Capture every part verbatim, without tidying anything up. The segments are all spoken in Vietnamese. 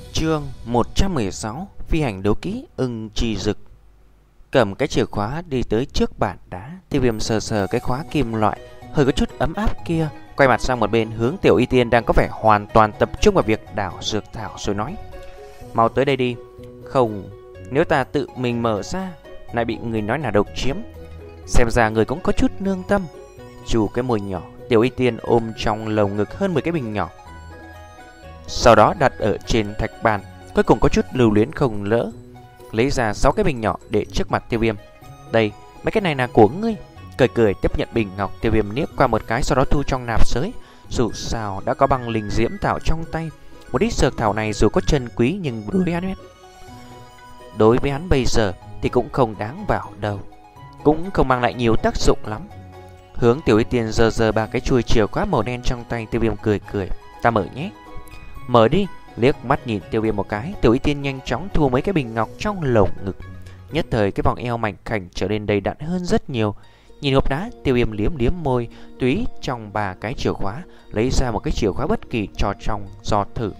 Chương một trăm mười sáu. Phi hành đấu kỹ ưng trì dực. Cầm cái chìa khóa đi tới trước bàn đá. Tiêu Viêm sờ sờ cái khóa kim loại hơi có chút ấm áp kia, quay mặt sang một bên hướng Tiểu Y Tiên đang có vẻ hoàn toàn tập trung vào việc đảo dược thảo rồi nói: "Mau tới đây đi, không nếu ta tự mình mở ra lại bị người nói là độc chiếm. Xem ra người cũng có chút nương tâm." Chủ cái môi nhỏ, Tiểu Y Tiên ôm trong lồng ngực hơn mười cái bình nhỏ, sau đó đặt ở trên thạch bàn, cuối cùng có chút lưu luyến không lỡ lấy ra sáu cái bình nhỏ để trước mặt Tiêu Viêm. "Đây, mấy cái này là của ngươi." Cười cười tiếp nhận bình ngọc, Tiêu Viêm liếc qua một cái, sau đó thu trong nạp giới. Dù sao đã có băng linh diễm thảo trong tay, một ít dược thảo này dù có chân quý nhưng đối với hắn đối với hắn bây giờ thì cũng không đáng vào đâu, cũng không mang lại nhiều tác dụng lắm. Hướng Tiểu Y Tiên giơ giơ ba cái chuôi chìa khóa màu đen trong tay, Tiêu Viêm cười cười: "Ta mở nhé." "Mở đi." Liếc mắt nhìn Tiêu Viêm một cái, Tiểu Y Tiên nhanh chóng thu mấy cái bình ngọc trong lồng ngực. Nhất thời cái vòng eo mảnh khảnh trở nên đầy đặn hơn rất nhiều. Nhìn hộp đá, Tiêu Viêm liếm liếm môi, tùy trong ba cái chìa khóa lấy ra một cái chìa khóa bất kỳ cho trong do thử.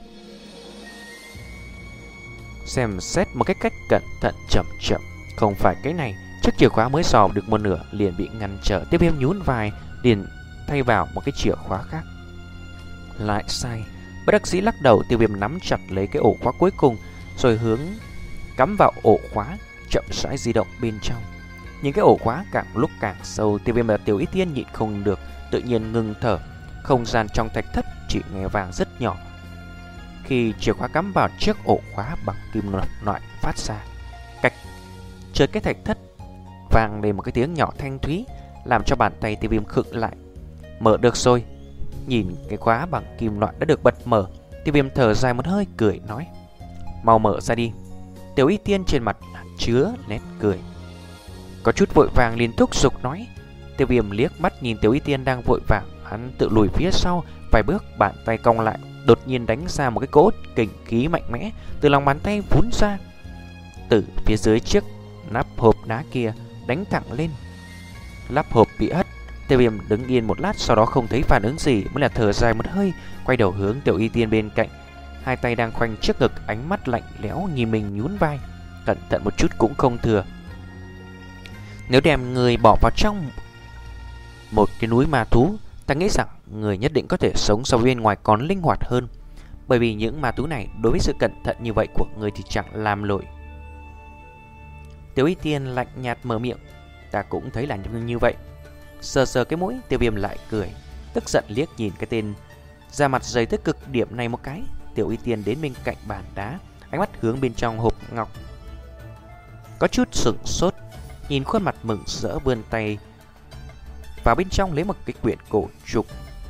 Xem xét một cái cách cẩn thận chậm chậm. Không phải cái này, chiếc chìa khóa mới sò được một nửa liền bị ngăn trở. Tiêu Viêm nhún vai liền thay vào một cái chìa khóa khác. Lại sai. Bất đắc dĩ lắc đầu, Tiêu Viêm nắm chặt lấy cái ổ khóa cuối cùng rồi hướng cắm vào ổ khóa, chậm rãi di động bên trong. Những cái ổ khóa càng lúc càng sâu, Tiêu Viêm và Tiểu Y Tiên nhịn không được tự nhiên ngừng thở. Không gian trong thạch thất chỉ nghe vàng rất nhỏ khi chìa khóa cắm vào chiếc ổ khóa bằng kim loại phát ra cách. Chợt cái thạch thất vang lên một cái tiếng nhỏ thanh thúy, làm cho bàn tay Tiêu Viêm khựng lại. Mở được rồi. Nhìn cái khóa bằng kim loại đã được bật mở, Tiêu Viêm thở dài một hơi, cười nói: "Mau mở ra đi." Tiểu Y Tiên trên mặt chứa nét cười, có chút vội vàng liền thúc giục nói. Tiêu Viêm liếc mắt nhìn Tiểu Y Tiên đang vội vàng, hắn tự lùi phía sau vài bước, bàn tay cong lại, đột nhiên đánh ra một cái cỗ kình khí mạnh mẽ từ lòng bàn tay vún ra, từ phía dưới chiếc nắp hộp đá kia đánh thẳng lên. Nắp hộp bị hất. Tiêu Viêm đứng yên một lát, sau đó không thấy phản ứng gì mới là thở dài một hơi, quay đầu hướng Tiểu Y Tiên bên cạnh, hai tay đang khoanh trước ngực, ánh mắt lạnh lẽo nhìn mình, nhún vai: "Cẩn thận một chút cũng không thừa. Nếu đem người bỏ vào trong một cái núi ma thú, ta nghĩ rằng người nhất định có thể sống so với bên ngoài còn linh hoạt hơn. Bởi vì những ma thú này đối với sự cẩn thận như vậy của người thì chẳng làm nổi." Tiểu Y Tiên lạnh nhạt mở miệng: "Ta cũng thấy là như vậy." Sờ sờ cái mũi, Tiêu Viêm lại cười, tức giận liếc nhìn cái tên da mặt dày tới cực điểm này một cái. Tiểu Y Tiên đến bên cạnh bàn đá, ánh mắt hướng bên trong hộp ngọc, có chút sửng sốt, nhìn khuôn mặt mừng rỡ vươn tay vào bên trong lấy một cái quyển cổ trục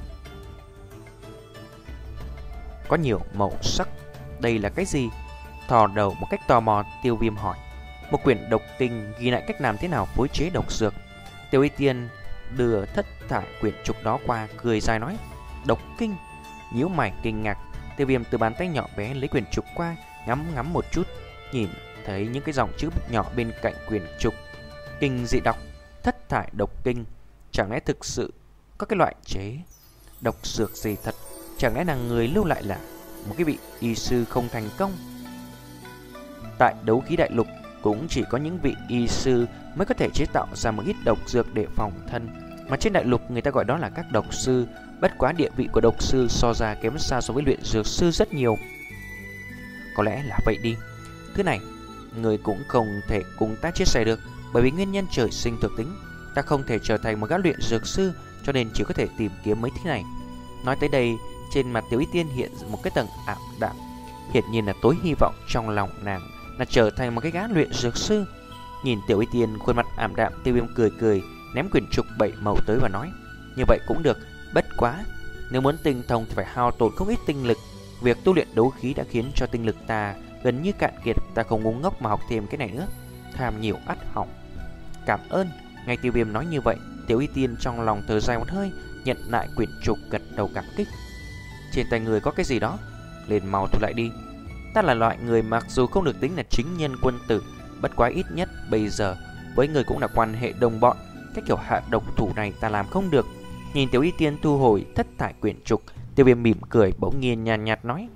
có nhiều màu sắc. "Đây là cái gì?" Thò đầu một cách tò mò, Tiêu Viêm hỏi. "Một quyển độc kinh ghi lại cách làm thế nào phối chế độc dược." Tiểu Y Tiên đưa thất thải quyển trục đó qua, cười dài nói: "Độc kinh?" Nhíu mày kinh ngạc, Tiêu Viêm từ bàn tay nhỏ bé lấy quyển trục qua, ngắm ngắm một chút, nhìn thấy những cái dòng chữ nhỏ bên cạnh quyển trục: "Kinh dị độc, thất thải độc kinh." Chẳng lẽ thực sự có cái loại chế độc dược gì thật? Chẳng lẽ là người lưu lại là một cái vị y sư không thành công? Tại đấu khí đại lục cũng chỉ có những vị y sư mới có thể chế tạo ra một ít độc dược để phòng thân, mà trên đại lục người ta gọi đó là các độc sư. Bất quá địa vị của độc sư so ra kém xa so với luyện dược sư rất nhiều. Có lẽ là vậy đi. Thứ này người cũng không thể cùng ta chia sẻ được, bởi vì nguyên nhân trời sinh thuộc tính. Ta không thể trở thành một gã luyện dược sư, cho nên chỉ có thể tìm kiếm mấy thứ này. Nói tới đây, trên mặt Tiểu Y Tiên hiện một cái tầng ảm đạm, hiển nhiên là tối hy vọng trong lòng nàng là trở thành một cái gã luyện dược sư. Nhìn Tiểu Y Tiên khuôn mặt ảm đạm, Tiêu Viêm cười cười, ném quyển trục bảy màu tới và nói: "Như vậy cũng được, bất quá nếu muốn tinh thông thì phải hao tổn không ít tinh lực. Việc tu luyện đấu khí đã khiến cho tinh lực ta gần như cạn kiệt, ta không ngu ngốc mà học thêm cái này nữa. Tham nhiều ắt hỏng." "Cảm ơn." Ngay Tiêu Viêm nói như vậy, Tiểu Y Tiên trong lòng thở dài một hơi, nhận lại quyển trục, gật đầu cảm kích. "Trên tay người có cái gì đó, lên mau thu lại đi. Ta là loại người mặc dù không được tính là chính nhân quân tử, bất quá ít nhất bây giờ với người cũng là quan hệ đồng bọn. Cái kiểu hạ độc thủ này ta làm không được." Nhìn Tiểu Y Tiên thu hồi thất thải quyển trục, Tiêu Viêm mỉm cười, bỗng nhiên nhàn nhạt nói: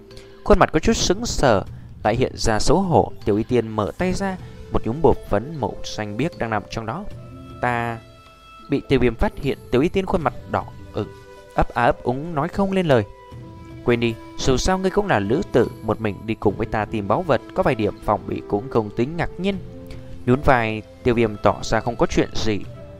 Khuôn mặt có chút sững sờ, lại hiện ra xấu hổ. Tiểu Y Tiên mở tay ra, một nhúm bột phấn màu xanh biếc đang nằm trong đó. Ta... Bị Tiêu Viêm phát hiện, Tiểu Y Tiên khuôn mặt đỏ ửng, ấp á ấp úng nói không lên lời. Quên đi, dù sao ngươi cũng là lữ tử, một mình đi cùng với ta tìm báu vật, có vài điểm phòng bị cũng không tính ngạc nhiên. Nhún vai, Tiêu Viêm tỏ ra không có chuyện gì.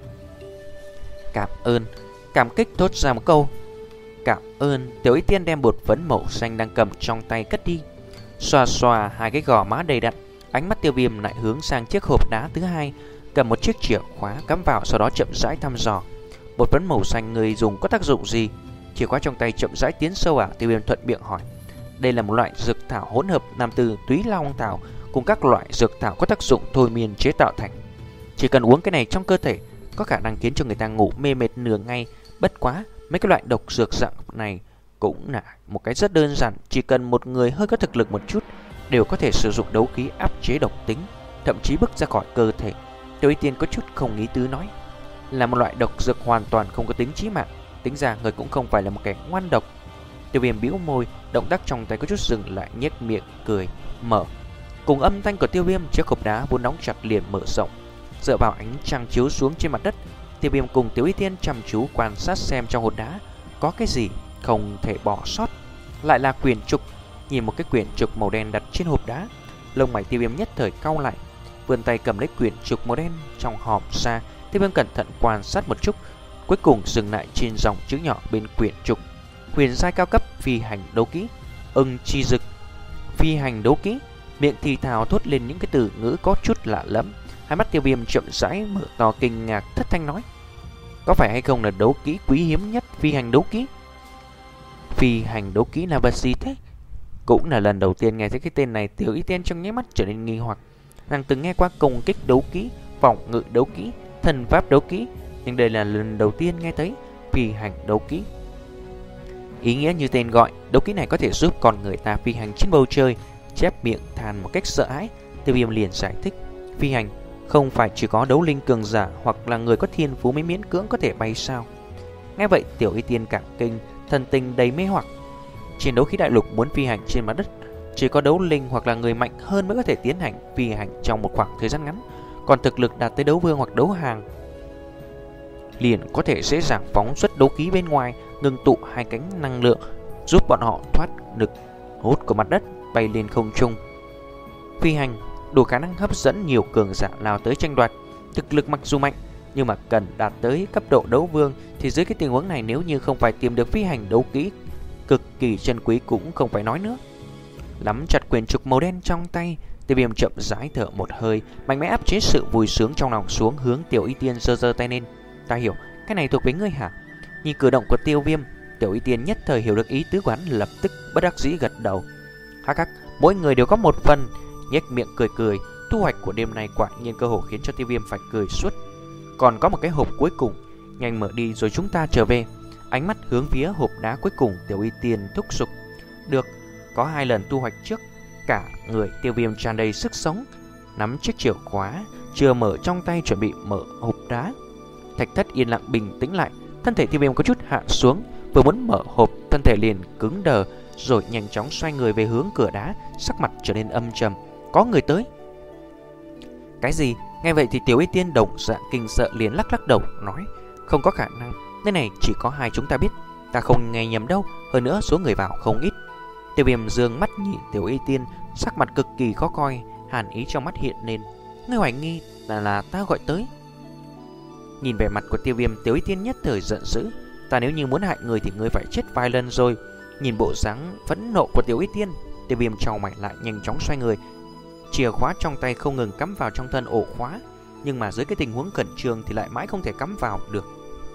Cảm ơn. Cảm kích thốt ra một câu. Cảm ơn. Tiểu Y Tiên đem bột phấn màu xanh đang cầm trong tay cất đi. Xoa xoa hai cái gò má đầy đặn, ánh mắt Tiêu Viêm lại hướng sang chiếc hộp đá thứ hai, cầm một chiếc chìa khóa cắm vào, sau đó chậm rãi thăm dò. Bột phấn màu xanh người dùng có tác dụng gì? Chìa khóa trong tay chậm rãi tiến sâu à? Tiêu Viêm thuận miệng hỏi. Đây là một loại dược thảo hỗn hợp nam từ túy long thảo cùng các loại dược thảo có tác dụng thôi miên chế tạo thành. Chỉ cần uống cái này trong cơ thể, có khả năng khiến cho người ta ngủ mê mệt nửa ngày. Bất quá, mấy cái loại độc dược dạng này cũng là một cái rất đơn giản, chỉ cần một người hơi có thực lực một chút đều có thể sử dụng đấu khí áp chế độc tính, thậm chí bức ra khỏi cơ thể. Tiểu Y Tiên có chút không ý tứ nói, là một loại độc dược hoàn toàn không có tính chí mạng, tính ra người cũng không phải là một kẻ ngoan độc. Tiêu Viêm bĩu môi, động tác trong tay có chút dừng lại, nhếch miệng cười mở. Cùng âm thanh của Tiêu Viêm, chiếc hộp đá vốn đóng chặt liền mở rộng, dựa vào ánh trăng chiếu xuống trên mặt đất. Tiêu Viêm cùng Tiểu Y Tiên chăm chú quan sát xem trong hộp đá có cái gì không thể bỏ sót. Lại là quyển trục. Nhìn một cái quyển trục màu đen đặt trên hộp đá, lông mày Tiêu Viêm nhất thời cau lại, vươn tay cầm lấy quyển trục màu đen trong hòm ra. Tiêu Viêm cẩn thận quan sát một chút, cuối cùng dừng lại trên dòng chữ nhỏ bên quyển trục: huyền giai cao cấp phi hành đấu kỹ, ưng chi dực. Phi hành đấu kỹ. Miệng thì thào thốt lên những cái từ ngữ có chút lạ lẫm. Hai mắt Tiêu Viêm chậm rãi mở to kinh ngạc, thất thanh nói: có phải hay không là đấu kỹ quý hiếm nhất phi hành đấu kỹ? Phi hành đấu kỹ là vật gì thế? Cũng là lần đầu tiên nghe thấy cái tên này. Tiểu Y Tiên trong nháy mắt trở nên nghi hoặc. Nàng từng nghe qua công kích đấu kỹ, phòng ngự đấu kỹ, thần pháp đấu kỹ, nhưng đây là lần đầu tiên nghe thấy phi hành đấu kỹ. Ý nghĩa như tên gọi, đấu kỹ này có thể giúp con người ta phi hành trên bầu trời. Chép miệng than một cách sợ hãi, Tiêu Viêm liền giải thích: phi hành không phải chỉ có đấu linh cường giả hoặc là người có thiên phú mới miễn cưỡng có thể bay sao? Nghe vậy, Tiểu Y Tiên cả kinh, thần tình đầy mê hoặc. Trên đấu khí đại lục muốn phi hành trên mặt đất, chỉ có đấu linh hoặc là người mạnh hơn mới có thể tiến hành phi hành trong một khoảng thời gian ngắn. Còn thực lực đạt tới đấu vương hoặc đấu hàng liền có thể dễ dàng phóng xuất đấu khí bên ngoài, ngưng tụ hai cánh năng lượng, giúp bọn họ thoát lực hút của mặt đất, bay lên không trung. Phi hành đủ khả năng hấp dẫn nhiều cường giả lao tới tranh đoạt. Thực lực mặc dù mạnh, nhưng mà cần đạt tới cấp độ đấu vương thì dưới cái tình huống này, nếu như không phải tìm được phi hành đấu kỹ cực kỳ chân quý cũng không phải nói nữa. Nắm chặt quyển trục màu đen trong tay, Tiêu Viêm chậm rãi thở một hơi, mạnh mẽ áp chế sự vui sướng trong lòng xuống, hướng Tiểu Y Tiên giơ giơ tay lên: ta hiểu, cái này thuộc về ngươi hả? Nhìn cử động của Tiêu Viêm, Tiểu Y Tiên nhất thời hiểu được ý tứ của hắn, lập tức bất đắc dĩ gật đầu. Hắc hắc, mỗi người đều có một phần. Nhếch miệng cười cười. Thu hoạch của đêm nay quả nhiên cơ hồ khiến cho Tiêu Viêm phải cười suốt. Còn có một cái hộp cuối cùng, nhanh mở đi rồi chúng ta trở về. Ánh mắt hướng phía hộp đá cuối cùng, Tiểu Y Tiên thúc giục. Được. Có hai lần thu hoạch trước, cả người Tiêu Viêm tràn đầy sức sống, nắm chiếc chìa khóa chưa mở trong tay chuẩn bị mở hộp đá. Thạch Thất yên lặng bình tĩnh lại, thân thể Tiêu Viêm có chút hạ xuống, vừa muốn mở hộp, thân thể liền cứng đờ, rồi nhanh chóng xoay người về hướng cửa đá, sắc mặt trở nên âm trầm. Có người tới. Cái gì? Nghe vậy thì Tiểu Y Tiên đồng dạng kinh sợ, liền lắc lắc đầu nói: không có khả năng, nơi này chỉ có hai chúng ta biết, ta không nghe nhầm đâu, hơn nữa số người vào không ít. Tiêu Viêm dương mắt nhìn Tiểu Y Tiên, sắc mặt cực kỳ khó coi, hàn ý trong mắt hiện lên. Ngươi hoài nghi là là ta gọi tới? Nhìn vẻ mặt của Tiêu Viêm, Tiểu Y Tiên nhất thời giận dữ. Ta nếu như muốn hại người thì ngươi phải chết vài lần rồi. Nhìn bộ dáng phẫn nộ của Tiểu Y Tiên, Tiêu Viêm chau mày lại, nhanh chóng xoay người. Chìa khóa trong tay không ngừng cắm vào trong thân ổ khóa, nhưng mà dưới cái tình huống khẩn trương thì lại mãi không thể cắm vào được.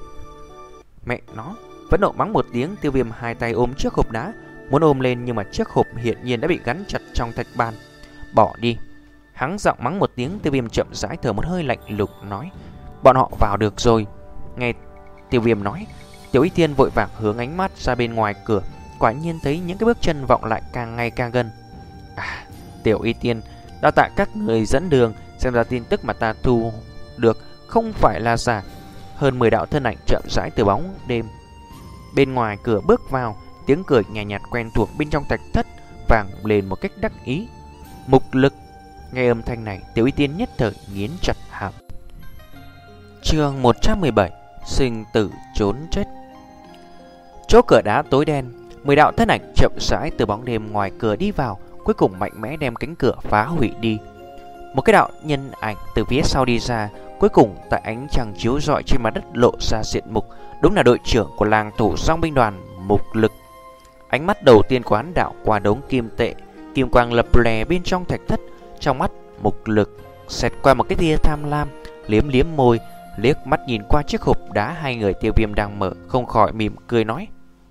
Mẹ nó! Phẫn nộ mắng một tiếng, Tiêu Viêm hai tay ôm chiếc hộp đá, muốn ôm lên nhưng mà chiếc hộp hiện nhiên đã bị gắn chặt trong thạch bàn. Bỏ đi! Hắn giọng mắng một tiếng, Tiêu Viêm chậm rãi thở một hơi lạnh lùng nói: bọn họ vào được rồi. Nghe Tiêu Viêm nói, Tiểu Y Tiên vội vàng hướng ánh mắt ra bên ngoài cửa, quả nhiên thấy những cái bước chân vọng lại càng ngày càng gần. À, Tiểu Y Tiên, đa tạ các người dẫn đường, xem ra tin tức mà ta thu được không phải là giả. Hơn mười đạo thân ảnh chậm rãi từ bóng đêm bên ngoài cửa bước vào, tiếng cười nhạt nhạt quen thuộc bên trong thạch thất vang lên một cách đắc ý. Mục lực. Nghe âm thanh này, Tiểu Y Tiên nhất thời nghiến chặt hàm. Chương một trăm mười bảy. Sinh tử trốn chết. Chỗ cửa đá tối đen, mười đạo thân ảnh chậm rãi từ bóng đêm ngoài cửa đi vào, cuối cùng mạnh mẽ đem cánh cửa phá hủy đi. Một cái đạo nhân ảnh từ phía sau đi ra, cuối cùng tại ánh trăng chiếu rọi trên mặt đất lộ ra diện mục, đúng là đội trưởng của làng thủ dòng binh đoàn Mục Lực. Ánh mắt đầu tiên của hắn đảo qua đống kim tệ, kim quang lập lè bên trong thạch thất, trong mắt Mục Lực xẹt qua một cái tia tham lam, liếm liếm môi, liếc mắt nhìn qua chiếc hộp đá hai người Tiêu Viêm đang mở, không khỏi mỉm cười nói: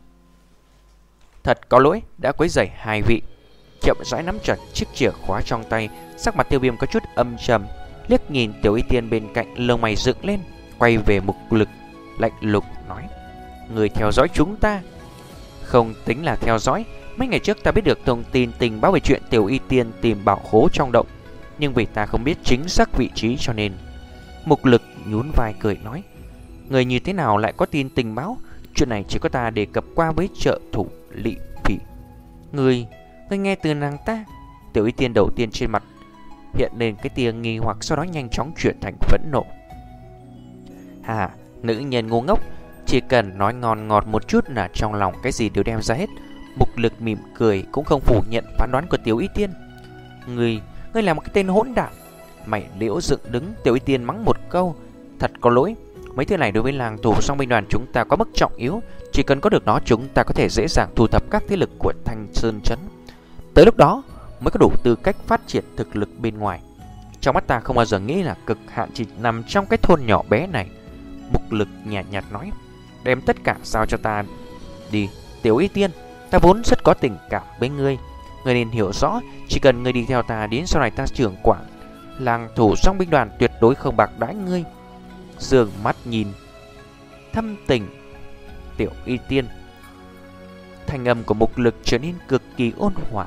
thật có lỗi đã quấy rầy hai vị. Chậm rãi nắm chặt chiếc chìa khóa trong tay, sắc mặt Tiêu Viêm có chút âm trầm, liếc nhìn Tiểu Y Tiên bên cạnh, lông mày dựng lên, quay về Mục Lực, lạnh lùng nói: người theo dõi chúng ta? Không tính là theo dõi, mấy ngày trước ta biết được thông tin tình báo về chuyện Tiểu Y Tiên tìm bảo khố trong động, nhưng vì ta không biết chính xác vị trí cho nên. Mục Lực nhún vai cười nói: người như thế nào lại có tin tình báo? Chuyện này chỉ có ta đề cập qua với trợ thủ Lị Phỉ. Người, người nghe từ nàng ta? Tiểu Y Tiên đầu tiên trên mặt hiện lên cái tia nghi hoặc, sau đó nhanh chóng chuyển thành phẫn nộ. Hà, nữ nhân ngu ngốc, chỉ cần nói ngon ngọt một chút là trong lòng cái gì đều đem ra hết. Mục Lực mỉm cười, cũng không phủ nhận phán đoán của Tiểu Y Tiên. Người, ngươi là một cái tên hỗn đản. Mày liễu dựng đứng. Tiểu Y Tiên mắng một câu: thật có lỗi, mấy thứ này đối với làng thủ song binh đoàn chúng ta có mức trọng yếu, chỉ cần có được nó chúng ta có thể dễ dàng thu thập các thế lực của Thanh Sơn Trấn. Tới lúc đó mới có đủ tư cách phát triển thực lực bên ngoài. Trong mắt ta không bao giờ nghĩ là cực hạn chỉ nằm trong cái thôn nhỏ bé này. Mục Lực nhạt nhạt nói: đem tất cả giao cho ta đi, Tiểu Y Tiên. Ta vốn rất có tình cảm với ngươi, ngươi nên hiểu rõ, chỉ cần ngươi đi theo ta đến sau này ta trưởng quản làng thủ song binh đoàn, tuyệt đối không bạc đãi ngươi. Dương mắt nhìn thâm tình Tiểu Y Tiên, thanh âm của Mục Lực trở nên cực kỳ ôn hòa.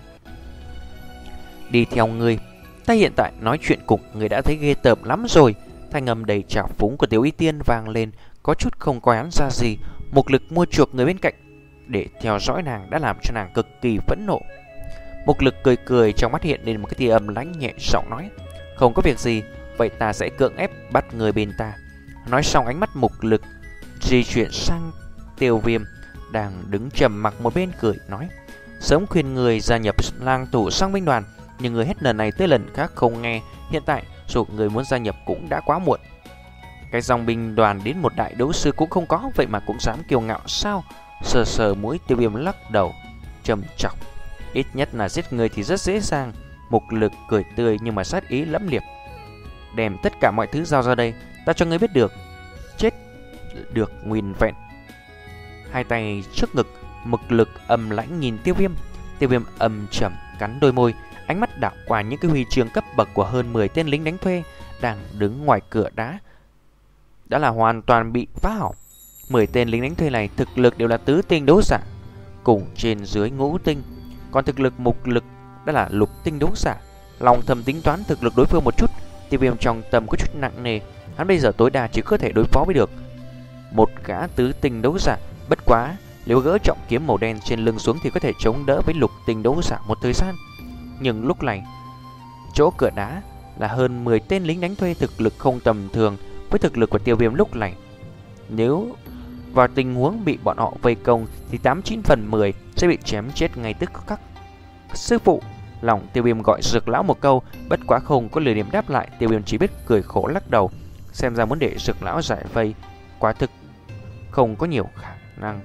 Đi theo ngươi, ta hiện tại nói chuyện cùng ngươi đã thấy ghê tởm lắm rồi. Thanh âm đầy trào phúng của Tiểu Y Tiên vang lên, có chút không coi hắn ra gì. Mục Lực mua chuộc người bên cạnh để theo dõi nàng đã làm cho nàng cực kỳ phẫn nộ. Mục Lực cười cười, trong mắt hiện lên một cái tia âm lãnh, nhẹ giọng nói: không có việc gì, vậy ta sẽ cưỡng ép bắt người bên ta. Nói xong ánh mắt Mục Lực di chuyển sang Tiêu Viêm đang đứng trầm mặc một bên, cười nói: sớm khuyên người gia nhập làng thủ song binh đoàn, nhưng người hết lần này tới lần khác không nghe. Hiện tại dù người muốn gia nhập cũng đã quá muộn. Cái dòng binh đoàn đến một đại đấu sư cũng không có, vậy mà cũng dám kiêu ngạo sao? Sờ sờ mũi, Tiêu Viêm lắc đầu trầm trọng: ít nhất là giết người thì rất dễ dàng. Mục Lực cười tươi nhưng mà sát ý lẫm liệt: đem tất cả mọi thứ giao ra đây, ta cho ngươi biết được chết được nguyên vẹn. Hai tay trước ngực, Mục Lực âm lãnh nhìn Tiêu Viêm. Tiêu Viêm âm trầm cắn đôi môi, ánh mắt đảo qua những cái huy chương cấp bậc của hơn mười tên lính đánh thuê đang đứng ngoài cửa đá, đã là hoàn toàn bị phá hỏng. mười tên lính đánh thuê này thực lực đều là tứ tinh đấu giả, cùng trên dưới ngũ tinh, còn thực lực Mục Lực đã là lục tinh đấu giả. Lòng thầm tính toán thực lực đối phương một chút, Tiêu Viêm trong tâm có chút nặng nề. Hắn bây giờ tối đa chỉ có thể đối phó với được một gã tứ tinh đấu giả. Bất quá nếu gỡ trọng kiếm màu đen trên lưng xuống thì có thể chống đỡ với lục tinh đấu giả một thời gian. Nhưng lúc này chỗ cửa đá là hơn mười tên lính đánh thuê, thực lực không tầm thường. Với thực lực của Tiêu Viêm lúc này, nếu vào tình huống bị bọn họ vây công thì tám chín phần mười sẽ bị chém chết ngay tức khắc. Sư phụ! Lòng Tiêu Viêm gọi Dược Lão một câu, bất quá không có lời điểm đáp lại. Tiêu Viêm chỉ biết cười khổ lắc đầu, xem ra muốn để Dược Lão giải vây quả thực không có nhiều khả năng.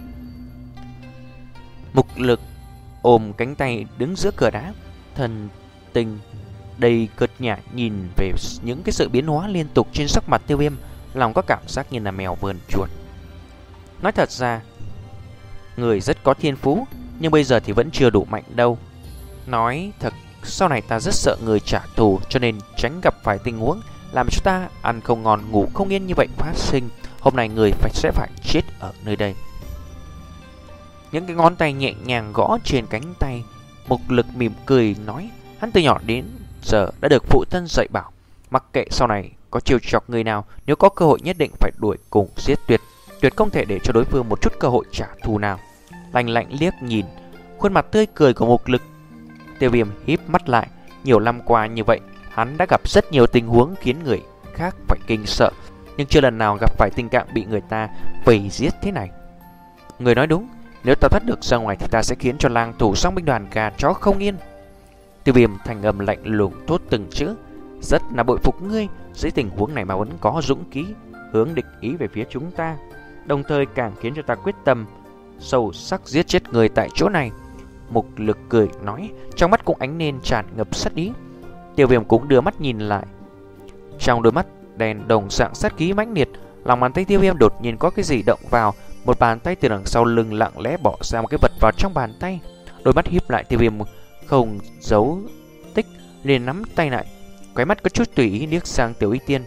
Mục Lực ôm cánh tay đứng giữa cửa đá, thần tình đầy cợt nhả nhìn về những cái sự biến hóa liên tục trên sắc mặt Tiêu Viêm, lòng có cảm giác như là mèo vờn chuột. Nói thật ra, người rất có thiên phú, nhưng bây giờ thì vẫn chưa đủ mạnh đâu. Nói thật, sau này ta rất sợ người trả thù, cho nên tránh gặp phải tình huống làm cho ta ăn không ngon ngủ không yên như vậy phát sinh. Hôm nay người phải sẽ phải chết ở nơi đây. Những cái ngón tay nhẹ nhàng gõ trên cánh tay. Mục Lực mỉm cười nói: hắn từ nhỏ đến giờ đã được phụ thân dạy bảo, mặc kệ sau này có trêu chọc người nào, nếu có cơ hội nhất định phải đuổi cùng giết tuyệt, tuyệt không thể để cho đối phương một chút cơ hội trả thù nào. Lạnh lạnh liếc nhìn khuôn mặt tươi cười của Mục Lực. Tiêu Viêm híp mắt lại. Nhiều năm qua như vậy, hắn đã gặp rất nhiều tình huống khiến người khác phải kinh sợ, nhưng chưa lần nào gặp phải tình trạng bị người ta vây giết thế này. Người nói đúng, nếu ta thoát được ra ngoài thì ta sẽ khiến cho lang thủ song binh đoàn gà chó không yên. Tiêu Viêm thành âm lạnh lùng thốt từng chữ. Rất là bội phục ngươi, dưới tình huống này mà vẫn có dũng khí hướng địch ý về phía chúng ta, đồng thời càng khiến cho ta quyết tâm sâu sắc giết chết người tại chỗ này. Mục Lực cười nói, trong mắt cũng ánh lên tràn ngập sát ý. Tiêu Viêm cũng đưa mắt nhìn lại. Trong đôi mắt đèn đồng dạng sát khí mãnh liệt, lòng bàn tay Tiêu Viêm đột nhiên có cái gì động vào. Một bàn tay từ đằng sau lưng lặng lẽ bỏ ra một cái vật vào trong bàn tay. Đôi mắt híp lại, Tiêu Viêm không giấu tích liền nắm tay lại, khóe mắt có chút tùy ý liếc sang Tiểu Y Tiên.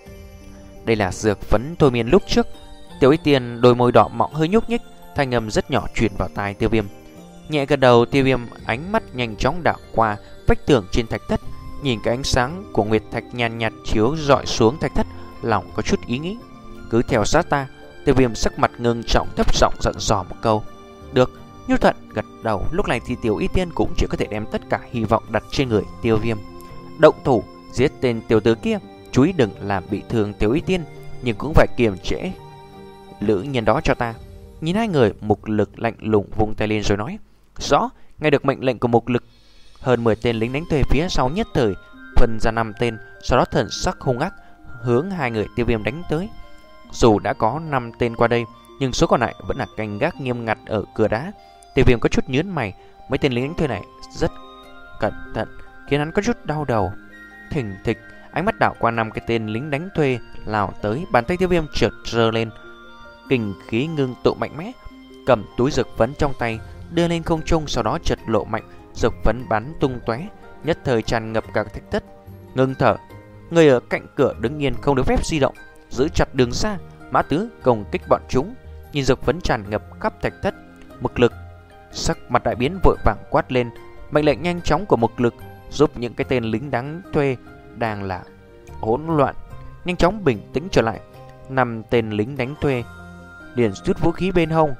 Đây là dược phấn thôi miên lúc trước. Tiểu Y Tiên đôi môi đỏ mọng hơi nhúc nhích, thanh âm rất nhỏ truyền vào tai Tiêu Viêm. Nhẹ gật đầu, Tiêu Viêm ánh mắt nhanh chóng đảo qua vách tường trên thạch thất, nhìn cái ánh sáng của nguyệt thạch nhàn nhạt chiếu rọi xuống thạch thất, lòng có chút ý nghĩ. Cứ theo sát ta. Tiêu Viêm sắc mặt ngưng trọng thấp giọng dặn dò một câu. Được. Nhu Thuận gật đầu. Lúc này thì Tiểu Y Tiên cũng chỉ có thể đem tất cả hy vọng đặt trên người Tiêu Viêm. Động thủ giết tên tiểu tử kia, chú ý đừng làm bị thương Tiểu Y Tiên, nhưng cũng phải kiềm chế lữ nhân đó cho ta. Nhìn hai người, Mục Lực lạnh lùng vung tay lên rồi nói. Rõ. Nghe được mệnh lệnh của Mục Lực, hơn mười tên lính đánh thuê phía sau nhất thời phân ra năm tên, sau đó thần sắc hung ác hướng hai người Tiêu Viêm đánh tới. Dù đã có năm tên qua đây, nhưng số còn lại vẫn là canh gác nghiêm ngặt ở cửa đá. Tiêu Viêm có chút nhướng mày, mấy tên lính đánh thuê này rất cẩn thận, khiến hắn có chút đau đầu. Thình thịch, ánh mắt đảo qua năm cái tên lính đánh thuê lao tới, bàn tay Tiêu Viêm chợt giơ lên, kình khí ngưng tụ mạnh mẽ, cầm túi dược phấn trong tay đưa lên không trung, sau đó chợt lộ mạnh, dược phấn bắn tung tóe, nhất thời tràn ngập cả thạch thất. Ngưng thở, người ở cạnh cửa đứng yên không được phép di động, giữ chặt đường xa. Mã Tứ công kích bọn chúng. Nhìn dược phấn tràn ngập khắp thạch thất, Mục Lực sắc mặt đại biến, vội vàng quát lên mệnh lệnh nhanh chóng của Mục Lực, giúp những cái tên lính đánh thuê đang là hỗn loạn nhanh chóng bình tĩnh trở lại. Năm tên lính đánh thuê liền rút vũ khí bên hông,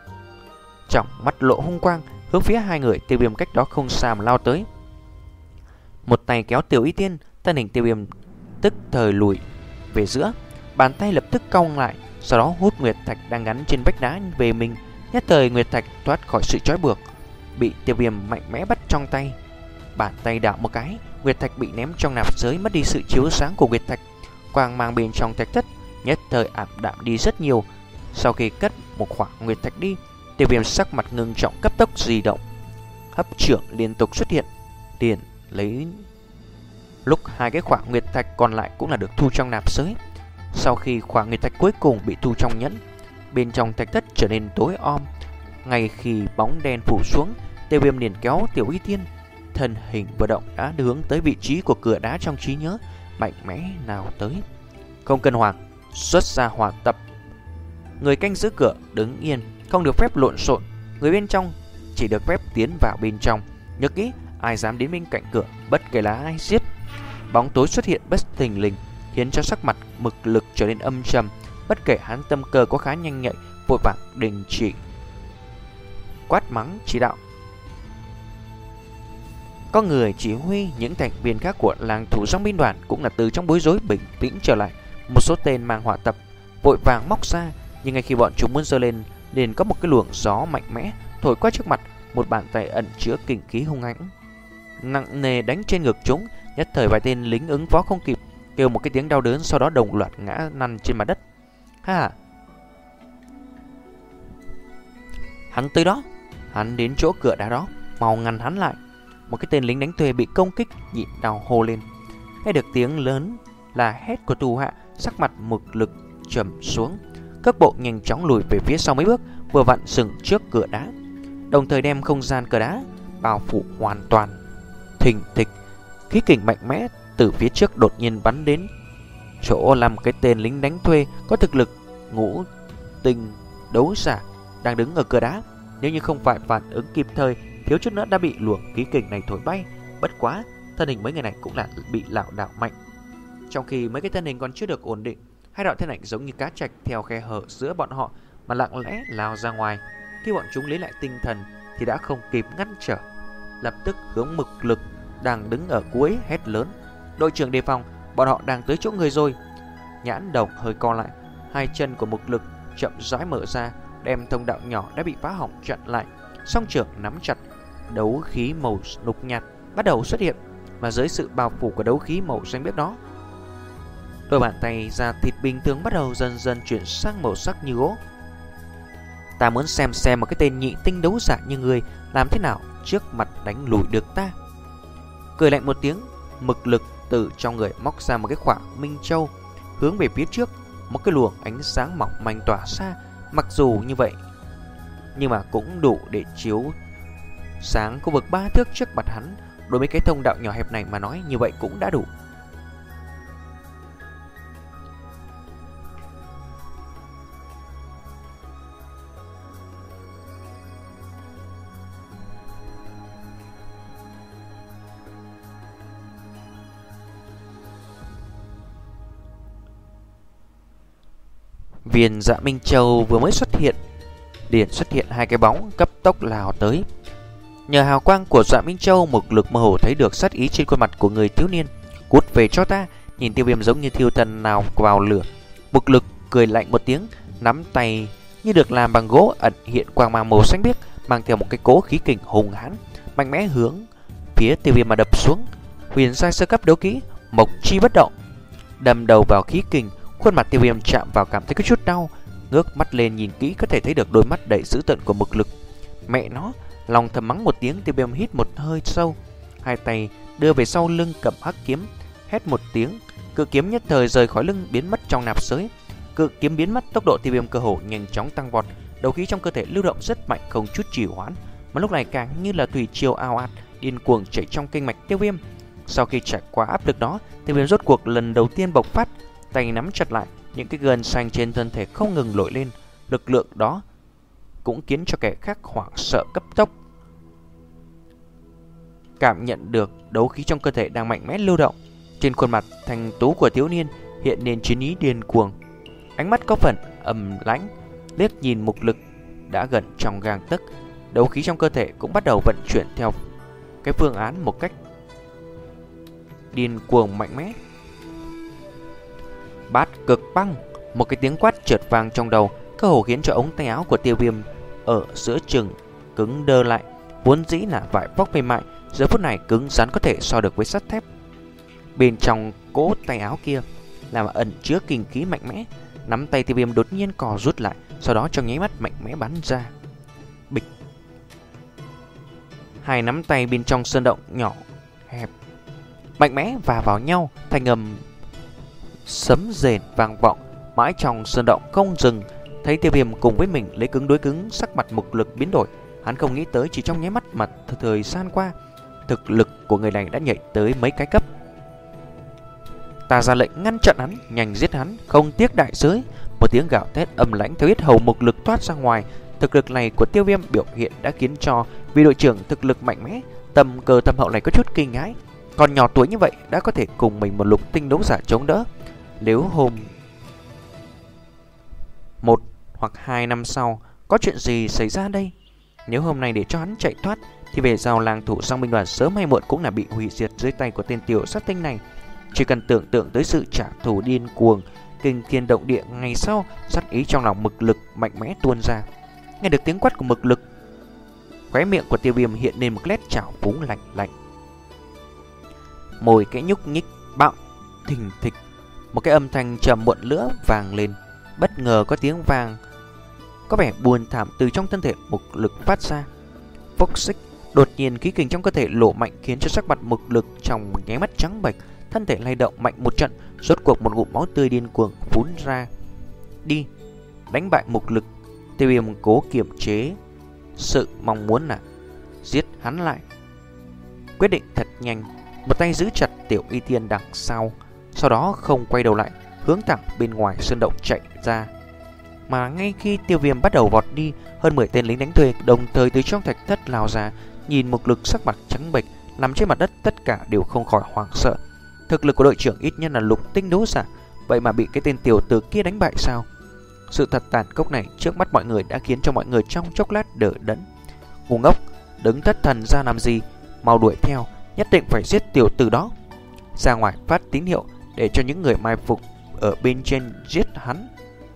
trong mắt lộ hung quang, hướng phía hai người Tiêu Viêm cách đó không xa mà lao tới. Một tay kéo Tiểu Y Tiên, thân hình Tiêu Viêm tức thời lùi về giữa, bàn tay lập tức cong lại, sau đó hút nguyệt thạch đang gắn trên vách đá về mình. Nhất thời nguyệt thạch thoát khỏi sự trói buộc, bị Tiêu Viêm mạnh mẽ bắt trong tay. Bàn tay đảo một cái, nguyệt thạch bị ném trong nạp giới, mất đi sự chiếu sáng của nguyệt thạch. Quang mang bên trong thạch thất nhất thời ảm đạm đi rất nhiều. Sau khi cất một khoảng nguyệt thạch đi, Tiêu Viêm sắc mặt ngưng trọng cấp tốc di động, hấp trưởng liên tục xuất hiện, liền lấy lúc hai cái khoảng nguyệt thạch còn lại cũng là được thu trong nạp giới. Sau khi khoảng nguyệt thạch cuối cùng bị thu trong nhẫn, bên trong thạch thất trở nên tối om. Ngay khi bóng đen phủ xuống, Tiêu Viêm liền kéo Tiểu Y Tiên, thân hình vừa động đã hướng tới vị trí của cửa đá trong trí nhớ, mạnh mẽ nào tới. Không cần hoàng, xuất ra hỏa tập. Người canh giữ cửa đứng yên, không được phép lộn xộn. Người bên trong chỉ được phép tiến vào bên trong. Nhớ kỹ, ai dám đến bên cạnh cửa, bất kể là ai giết. Bóng tối xuất hiện bất thình lình, khiến cho sắc mặt Mục Lực trở nên âm trầm. Bất kể hắn tâm cơ có khá nhanh nhạy, vội vàng đình chỉ, quát mắng chỉ đạo. Có người chỉ huy, những thành viên khác của làng thủ song binh đoàn cũng là từ trong bối rối bình tĩnh trở lại. Một số tên mang hỏa tập vội vàng móc ra, nhưng ngay khi bọn chúng muốn giơ lên, liền có một cái luồng gió mạnh mẽ thổi qua trước mặt. Một bàn tay ẩn chứa kình khí hung hãn nặng nề đánh trên ngực chúng. Nhất thời vài tên lính ứng phó không kịp, kêu một cái tiếng đau đớn, sau đó đồng loạt ngã lăn trên mặt đất. Ha! Hắn tới đó, hắn đến chỗ cửa đá đó, mau ngăn hắn lại. Một cái tên lính đánh thuê bị công kích nhịn đau hô lên. Nghe được tiếng lớn là hét của tù hạ, sắc mặt Mục Lực trầm xuống, cước bộ nhanh chóng lùi về phía sau mấy bước, vừa vặn dừng trước cửa đá, đồng thời đem không gian cửa đá bao phủ hoàn toàn. Thình thịch, khí kình mạnh mẽ từ phía trước đột nhiên bắn đến chỗ làm cái tên lính đánh thuê có thực lực ngũ tinh đấu giả đang đứng ở cửa đá. Nếu như không phải phản ứng kịp thời, thiếu chút nữa đã bị luồng khí kình này thổi bay. Bất quá, thân hình mấy người này cũng là bị lảo đảo mạnh. Trong khi mấy cái thân hình còn chưa được ổn định, hai đạo thân ảnh giống như cá trạch theo khe hở giữa bọn họ mà lặng lẽ lao ra ngoài. Khi bọn chúng lấy lại tinh thần, thì đã không kịp ngăn trở, lập tức hướng Mực Lực đang đứng ở cuối hét lớn: "Đội trưởng đề phòng, bọn họ đang tới chỗ người rồi!" Nhãn đồng hơi co lại, hai chân của Mực Lực chậm rãi mở ra, đem thông đạo nhỏ đã bị phá hỏng chặn lại. Song trưởng nắm chặt, đấu khí màu lục nhạt bắt đầu xuất hiện, và dưới sự bao phủ của đấu khí màu xanh biếc đó, đôi bàn tay da thịt bình thường bắt đầu dần dần chuyển sang màu sắc như gỗ. "Ta muốn xem xem một cái tên nhị tinh đấu giả như ngươi làm thế nào trước mặt đánh lùi được ta." Cười lạnh một tiếng, Mực Lực từ trong người móc ra một cái quả Minh Châu, hướng về phía trước. Một cái luồng ánh sáng mỏng manh tỏa ra, mặc dù như vậy nhưng mà cũng đủ để chiếu sáng khu vực ba thước trước mặt hắn. Đối với cái thông đạo nhỏ hẹp này mà nói, như vậy cũng đã đủ. Viên Dạ Minh Châu vừa mới xuất hiện, liền xuất hiện hai cái bóng cấp tốc lao tới. Nhờ hào quang của Dạ Minh Châu, Mực Lực mơ hồ thấy được sát ý trên khuôn mặt của người thiếu niên. "Cút về cho ta!" Nhìn Tiêu Viêm giống như thiêu thân nào vào lửa, Mực Lực cười lạnh một tiếng, nắm tay như được làm bằng gỗ ẩn hiện quang mang màu xanh biếc, mang theo một cái cỗ khí kình hùng hãn, mạnh mẽ hướng phía Tiêu Viêm mà đập xuống. Huyền giai sơ cấp đấu kỹ Mộc Chi Bất Động, đâm đầu vào khí kình. Khuôn mặt Tiêu Viêm chạm vào cảm thấy có chút đau, ngước mắt lên nhìn kỹ có thể thấy được đôi mắt đầy dữ tợn của Mực Lực. Mẹ nó, lòng thầm mắng một tiếng, Tiêu Viêm hít một hơi sâu, hai tay đưa về sau lưng cầm hắc kiếm, hét một tiếng, cự kiếm nhất thời rời khỏi lưng biến mất trong nạp giới. Cự kiếm biến mất, tốc độ Tiêu Viêm cơ hồ nhanh chóng tăng vọt, đấu khí trong cơ thể lưu động rất mạnh, không chút trì hoãn, mà lúc này càng như là thủy triều ào ạt điên cuồng chảy trong kinh mạch Tiêu Viêm. Sau khi trải qua áp lực đó, Tiêu Viêm rốt cuộc lần đầu tiên bộc phát, tay nắm chặt lại, những cái gân xanh trên thân thể không ngừng nổi lên. Lực lượng đó cũng khiến cho kẻ khác hoảng sợ cấp tốc. Cảm nhận được đấu khí trong cơ thể đang mạnh mẽ lưu động, trên khuôn mặt thanh tú của thiếu niên hiện lên chiến ý điên cuồng. Ánh mắt có phần ầm lãnh, liếc nhìn Mực Lực đã gần trong gang tấc. Đấu khí trong cơ thể cũng bắt đầu vận chuyển theo cái phương án một cách điên cuồng mạnh mẽ. Bát Cực Băng, một cái tiếng quát chợt vang trong đầu, cơ hồ khiến cho ống tay áo của Tiêu Viêm ở giữa chừng cứng đơ lại. Vốn dĩ là vải vóc mềm mại, giờ phút này cứng rắn có thể so được với sắt thép. Bên trong cỗ tay áo kia là ẩn chứa kinh khí mạnh mẽ. Nắm tay Tiêu Viêm đột nhiên co rút lại, sau đó trong nháy mắt mạnh mẽ bắn ra. Bịch. Hai nắm tay bên trong sơn động nhỏ hẹp mạnh mẽ va vào nhau, thanh âm sấm rền vang vọng mãi trong sơn động không dừng. Thấy Tiêu Viêm cùng với mình lấy cứng đối cứng, sắc mặt Mực Lực biến đổi. Hắn không nghĩ tới chỉ trong nháy mắt mà thời gian qua, thực lực của người này đã nhảy tới mấy cái cấp. Ta ra lệnh ngăn chặn hắn, nhanh giết hắn, không tiếc đại giới. Một tiếng gào thét âm lãnh theo yết hầu Mực Lực toát ra ngoài. Thực lực này của Tiêu Viêm biểu hiện đã khiến cho vị đội trưởng thực lực mạnh mẽ, tầm cơ thâm hậu này có chút kinh hãi. Còn nhỏ tuổi như vậy đã có thể cùng mình một lục tinh đấu giả chống đỡ. Nếu hôm một hoặc hai năm sau có chuyện gì xảy ra đây? Nếu hôm nay để cho hắn chạy thoát thì về sau làng thủ song binh đoàn sớm hay muộn cũng là bị hủy diệt dưới tay của tên tiểu sát tinh này. Chỉ cần tưởng tượng tới sự trả thù điên cuồng, kinh thiên động địa ngày sau, sát ý trong lòng Mực Lực mạnh mẽ tuôn ra. Nghe được tiếng quát của Mực Lực, khóe miệng của Tiêu Viêm hiện lên một nét trào phúng lạnh lạnh. Môi kẽ nhúc nhích bạo thình thịch, một cái âm thanh trầm muộn lửa vang lên. Bất ngờ có tiếng vang có vẻ buồn thảm từ trong thân thể Mực Lực phát ra. Phốc xích, đột nhiên khí kình trong cơ thể lộ mạnh khiến cho sắc mặt Mực Lực trong một nháy mắt trắng bệch, thân thể lay động mạnh một trận, rốt cuộc một ngụm máu tươi điên cuồng phun ra. Đi, đánh bại Mực Lực. Tiêu Viêm cố kiềm chế sự mong muốn là giết hắn lại, quyết định thật nhanh, một tay giữ chặt Tiểu Y Tiên đằng sau, sau đó không quay đầu lại, hướng thẳng bên ngoài sơn động chạy ra. Mà ngay khi Tiêu Viêm bắt đầu vọt đi, hơn mười tên lính đánh thuê đồng thời từ trong thạch thất lao ra, nhìn Mực Lực sắc mặt trắng bệch nằm trên mặt đất, tất cả đều không khỏi hoảng sợ. Thực lực của đội trưởng ít nhất là lục tinh đấu giả, vậy mà bị cái tên tiểu tử kia đánh bại sao? Sự thật tàn khốc này trước mắt mọi người đã khiến cho mọi người trong chốc lát đờ đẫn. Ngu ngốc, đứng thất thần ra làm gì, mau đuổi theo, nhất định phải giết tiểu tử đó. Ra ngoài phát tín hiệu để cho những người mai phục ở bên trên giết hắn.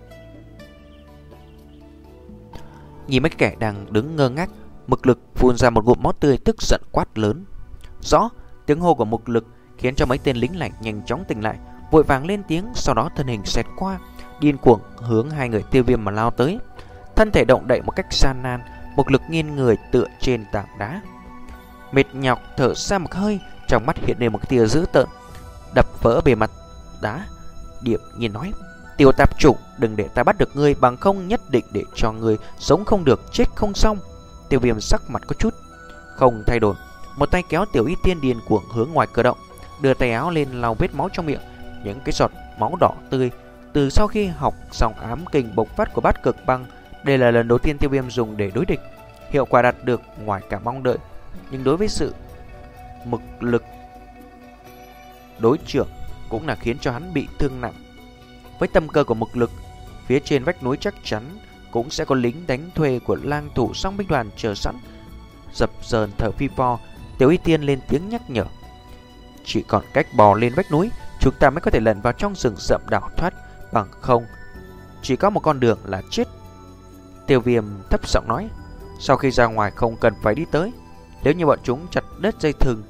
Nhìn mấy kẻ đang đứng ngơ ngác, Mục Lực phun ra một ngụm máu tươi, tức giận quát lớn. Rõ. Tiếng hô của Mục Lực khiến cho mấy tên lính lạnh nhanh chóng tỉnh lại, vội vàng lên tiếng, sau đó thân hình xẹt qua, điên cuồng hướng hai người Tiêu Viêm mà lao tới. Thân thể động đậy một cách gian nan, Mục Lực nghiêng người tựa trên tảng đá, mệt nhọc thở ra một hơi, trong mắt hiện lên một tia dữ tợn, đập vỡ bề mặt đá, điềm nhiên nói: Tiểu tạp chủng, đừng để ta bắt được ngươi, bằng không nhất định để cho ngươi sống không được, chết không xong. Tiêu Viêm sắc mặt có chút không thay đổi, một tay kéo Tiểu Y Tiên điên cuồng hướng ngoài cửa động, đưa tay áo lên lau vết máu trong miệng. Những cái giọt máu đỏ tươi từ sau khi học xong ám kình bộc phát của Bát Cực Băng, đây là lần đầu tiên Tiêu Viêm dùng để đối địch, hiệu quả đạt được ngoài cả mong đợi. Nhưng đối với sự Mục Lực đối trưởng cũng là khiến cho hắn bị thương nặng. Với tâm cơ của Mục Lực, phía trên vách núi chắc chắn cũng sẽ có lính đánh thuê của lang thủ song binh đoàn chờ sẵn. Dập dờn thở phi pho, Tiểu Y Tiên lên tiếng nhắc nhở: Chỉ còn cách bò lên vách núi, chúng ta mới có thể lẩn vào trong rừng rậm đào thoát, bằng không chỉ có một con đường là chết. Tiêu Viêm thấp giọng nói: Sau khi ra ngoài không cần phải đi tới, nếu như bọn chúng chặt đứt dây thừng,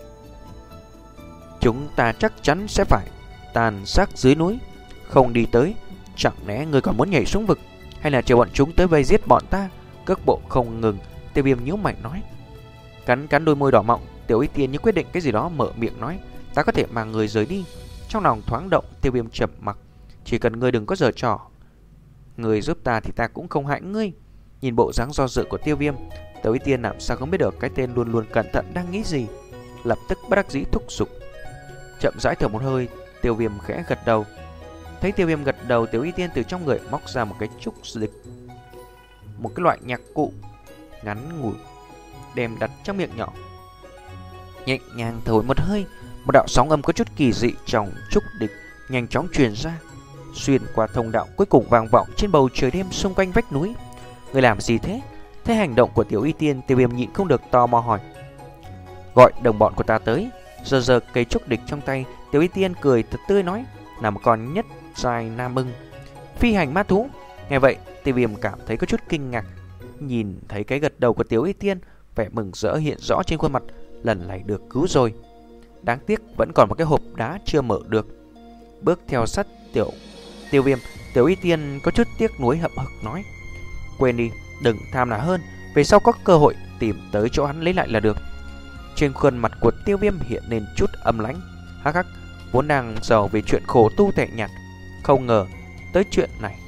chúng ta chắc chắn sẽ phải tàn xác dưới núi. Không đi tới, chẳng lẽ ngươi còn muốn nhảy xuống vực, hay là chờ bọn chúng tới vây giết bọn ta? Cước bộ không ngừng, Tiêu Viêm nhíu mày nói. Cắn cắn đôi môi đỏ mọng, Tiểu Y Tiên như quyết định cái gì đó, mở miệng nói: Ta có thể mang người rời đi. Trong lòng thoáng động, Tiêu Viêm chậm mặc: Chỉ cần ngươi đừng có giở trò, người giúp ta thì ta cũng không hại ngươi. Nhìn bộ dáng do dự của Tiêu Viêm, Tiểu Y Tiên làm sao không biết được cái tên luôn luôn cẩn thận đang nghĩ gì, lập tức bất đắc dĩ thúc giục. Chậm rãi thở một hơi, Tiêu Viêm khẽ gật đầu. Thấy Tiêu Viêm gật đầu, Tiểu Y Tiên từ trong người móc ra một cái trúc dịch, một cái loại nhạc cụ ngắn ngủi, đem đặt trong miệng nhỏ, nhẹ nhàng thổi một hơi. Một đạo sóng âm có chút kỳ dị trong trúc địch nhanh chóng truyền ra, xuyên qua thông đạo, cuối cùng vang vọng trên bầu trời đêm xung quanh vách núi. Người làm gì thế? Thấy hành động của Tiểu Y Tiên, Tiêu Viêm nhịn không được tò mò hỏi: Gọi đồng bọn của ta tới. Giờ giờ cây trúc địch trong tay, Tiểu Y Tiên cười thật tươi nói: Là một con nhất giai nam ưng, phi hành ma thú. Nghe vậy, Tiêu Viêm cảm thấy có chút kinh ngạc. Nhìn thấy cái gật đầu của Tiểu Y Tiên, vẻ mừng rỡ hiện rõ trên khuôn mặt. Lần này được cứu rồi. Đáng tiếc vẫn còn một cái hộp đá chưa mở được. Bước theo sát Tiểu Tiêu Viêm, Tiểu Y Tiên có chút tiếc nuối hậm hực nói: Quên đi, đừng tham là hơn, về sau có cơ hội tìm tới chỗ hắn lấy lại là được. Trên khuôn mặt của Tiêu Viêm hiện lên chút âm lãnh. Hắc hắc, vốn đang giàu vì chuyện khổ tu tẻ nhạt, không ngờ tới chuyện này.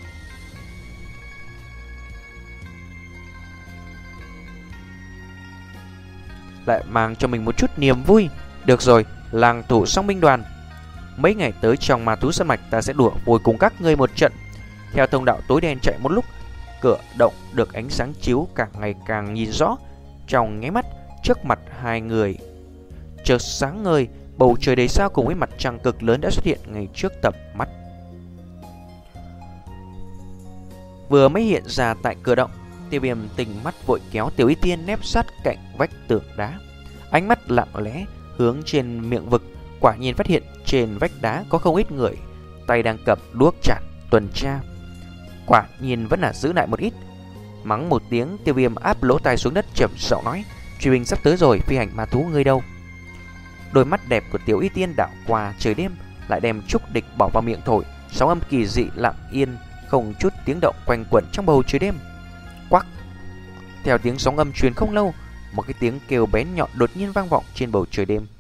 Lại mang cho mình một chút niềm vui. Được rồi, lang thủ song binh đoàn, mấy ngày tới trong ma thú sơn mạch ta sẽ đùa vui cùng các ngươi một trận. Theo thông đạo tối đen chạy một lúc, cửa động được ánh sáng chiếu càng ngày càng nhìn rõ. Trong nháy mắt, trước mặt hai người chợt sáng ngời, bầu trời đầy sao cùng với mặt trăng cực lớn đã xuất hiện ngay trước tầm mắt. Vừa mới hiện ra tại cửa động, Tiêu Viêm tỉnh mắt vội kéo Tiểu Y Tiên nép sát cạnh vách tường đá, ánh mắt lặng lẽ hướng trên miệng vực. Quả nhiên phát hiện trên vách đá có không ít người, tay đang cầm đuốc chặn tuần tra. Quả nhiên vẫn là giữ lại một ít. Mắng một tiếng, Tiêu Viêm áp lỗ tai xuống đất trầm giọng nói: Truy binh sắp tới rồi, phi hành ma thú ngươi đâu? Đôi mắt đẹp của Tiểu Y Tiên đảo qua trời đêm, lại đem trúc địch bỏ vào miệng thổi. Sóng âm kỳ dị lặng yên, không chút tiếng động quanh quẩn trong bầu trời đêm. Quắc! Theo tiếng sóng âm truyền không lâu, một cái tiếng kêu bén nhọn đột nhiên vang vọng trên bầu trời đêm.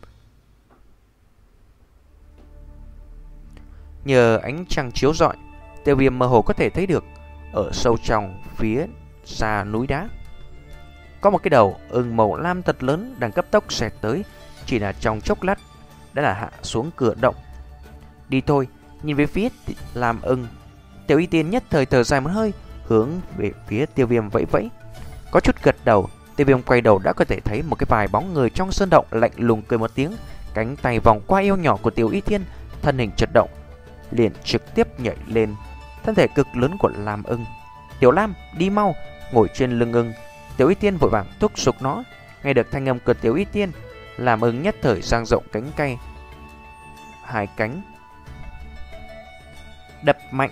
Nhờ ánh trăng chiếu rọi, Tiêu Viêm mơ hồ có thể thấy được ở sâu trong phía xa núi đá có một cái đầu ưng màu lam thật lớn đang cấp tốc xẹt tới. Chỉ là trong chốc lát đã là hạ xuống cửa động. Đi thôi. Nhìn về phía làm ưng, Tiểu Y Tiên nhất thời thở dài một hơi, hướng về phía Tiêu Viêm vẫy vẫy. Có chút gật đầu, Tiêu Viêm quay đầu đã có thể thấy một cái vài bóng người trong sơn động, lạnh lùng cười một tiếng, cánh tay vòng qua eo nhỏ của Tiểu Y Tiên, thân hình chật động, liền trực tiếp nhảy lên thân thể cực lớn của Lam ưng. Tiểu Lam, đi mau! Ngồi trên lưng ưng, Tiểu Y Tiên vội vàng thúc giục nó. Nghe được thanh âm của Tiểu Y Tiên, Lam Ưng nhất thời dang rộng cánh cay, hai cánh đập mạnh,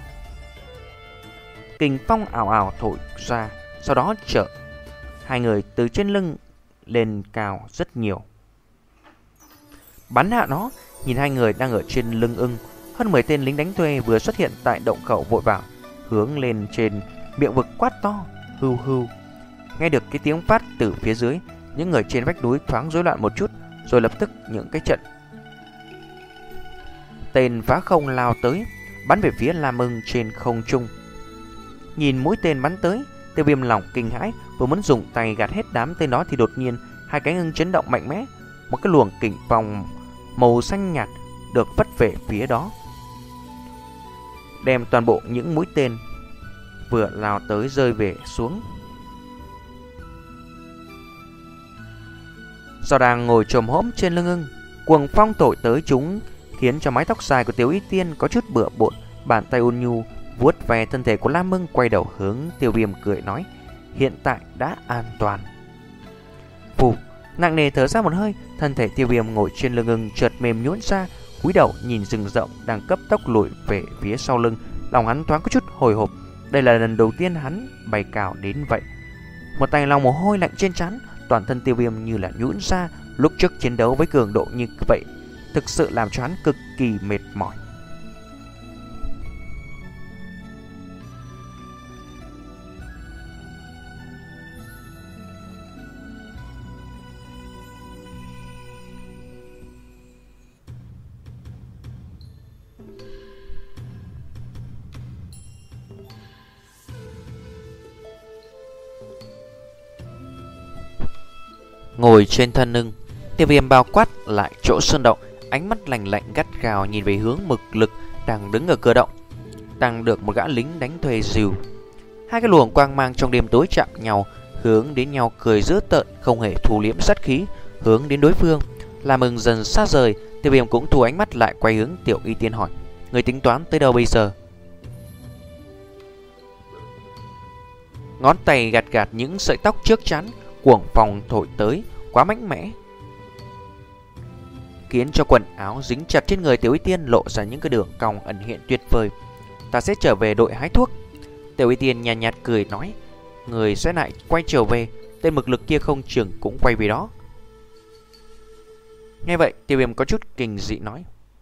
kình phong ảo ảo thổi ra, sau đó chở hai người từ trên lưng lên cao rất nhiều, bắn hạ nó. Nhìn hai người đang ở trên lưng ưng, hơn mười tên lính đánh thuê vừa xuất hiện tại động khẩu vội vàng hướng lên trên miệng vực quát to hưu hưu. Nghe được cái tiếng phát từ phía dưới, những người trên vách núi thoáng rối loạn một chút, rồi lập tức những cái trận tên phá không lao tới, bắn về phía Lam Ưng trên không trung. Nhìn mũi tên bắn tới, Tiêu Viêm lòng kinh hãi, vừa muốn dùng tay gạt hết đám tên đó thì đột nhiên hai cánh ưng chấn động mạnh mẽ, một cái luồng kình phong màu xanh nhạt được vất về phía đó, đem toàn bộ những mũi tên vừa lao tới rơi về xuống. Do đang ngồi chồm hổm trên lưng ưng, cuồng phong thổi tới chúng khiến cho mái tóc dài của Tiểu Y Tiên có chút bừa bộn. Bàn tay ôn nhu vuốt về thân thể của Lam Ưng, quay đầu hướng Tiêu Viêm cười nói: hiện tại đã an toàn. Phù, nặng nề thở ra một hơi, thân thể Tiêu Viêm ngồi trên lưng ưng chợt mềm nhũn ra, cúi đầu nhìn rừng rộng đang cấp tốc lùi về phía sau lưng. Lòng hắn thoáng có chút hồi hộp, đây là lần đầu tiên hắn bay cao đến vậy. Một tay lòng mồ hôi lạnh trên trán, toàn thân Tiêu Viêm như là nhũn ra. Lúc trước chiến đấu với cường độ như vậy thực sự làm cho hắn cực kỳ mệt mỏi. Ngồi trên thân ưng, Tiêu Viêm bao quát lại chỗ sơn động, ánh mắt lạnh lạnh gắt gao nhìn về hướng Mực Lực đang đứng ở cửa động, đang được một gã lính đánh thuê dìu. Hai cái luồng quang mang trong đêm tối chạm nhau, hướng đến nhau cười dữ tợn, không hề thu liễm sát khí, hướng đến đối phương. Làm Ưng dần xa rời, Tiêu Viêm cũng thu ánh mắt lại, quay hướng Tiểu Y Tiên hỏi: người tính toán tới đâu bây giờ? Ngón tay gạt gạt những sợi tóc trước chắn, cuồng phong thổi tới quá mạnh mẽ, khiến cho quần áo dính chặt trên người Tiểu Y Tiên lộ ra những cái đường cong ẩn hiện tuyệt vời. Ta sẽ trở về đội hái thuốc. Tiểu Y Tiên nhàn nhạt, nhạt cười nói: người sẽ lại quay trở về, tên Mực Lực kia không chừng cũng quay về đó. Nghe vậy Tiêu Viêm có chút kinh dị nói: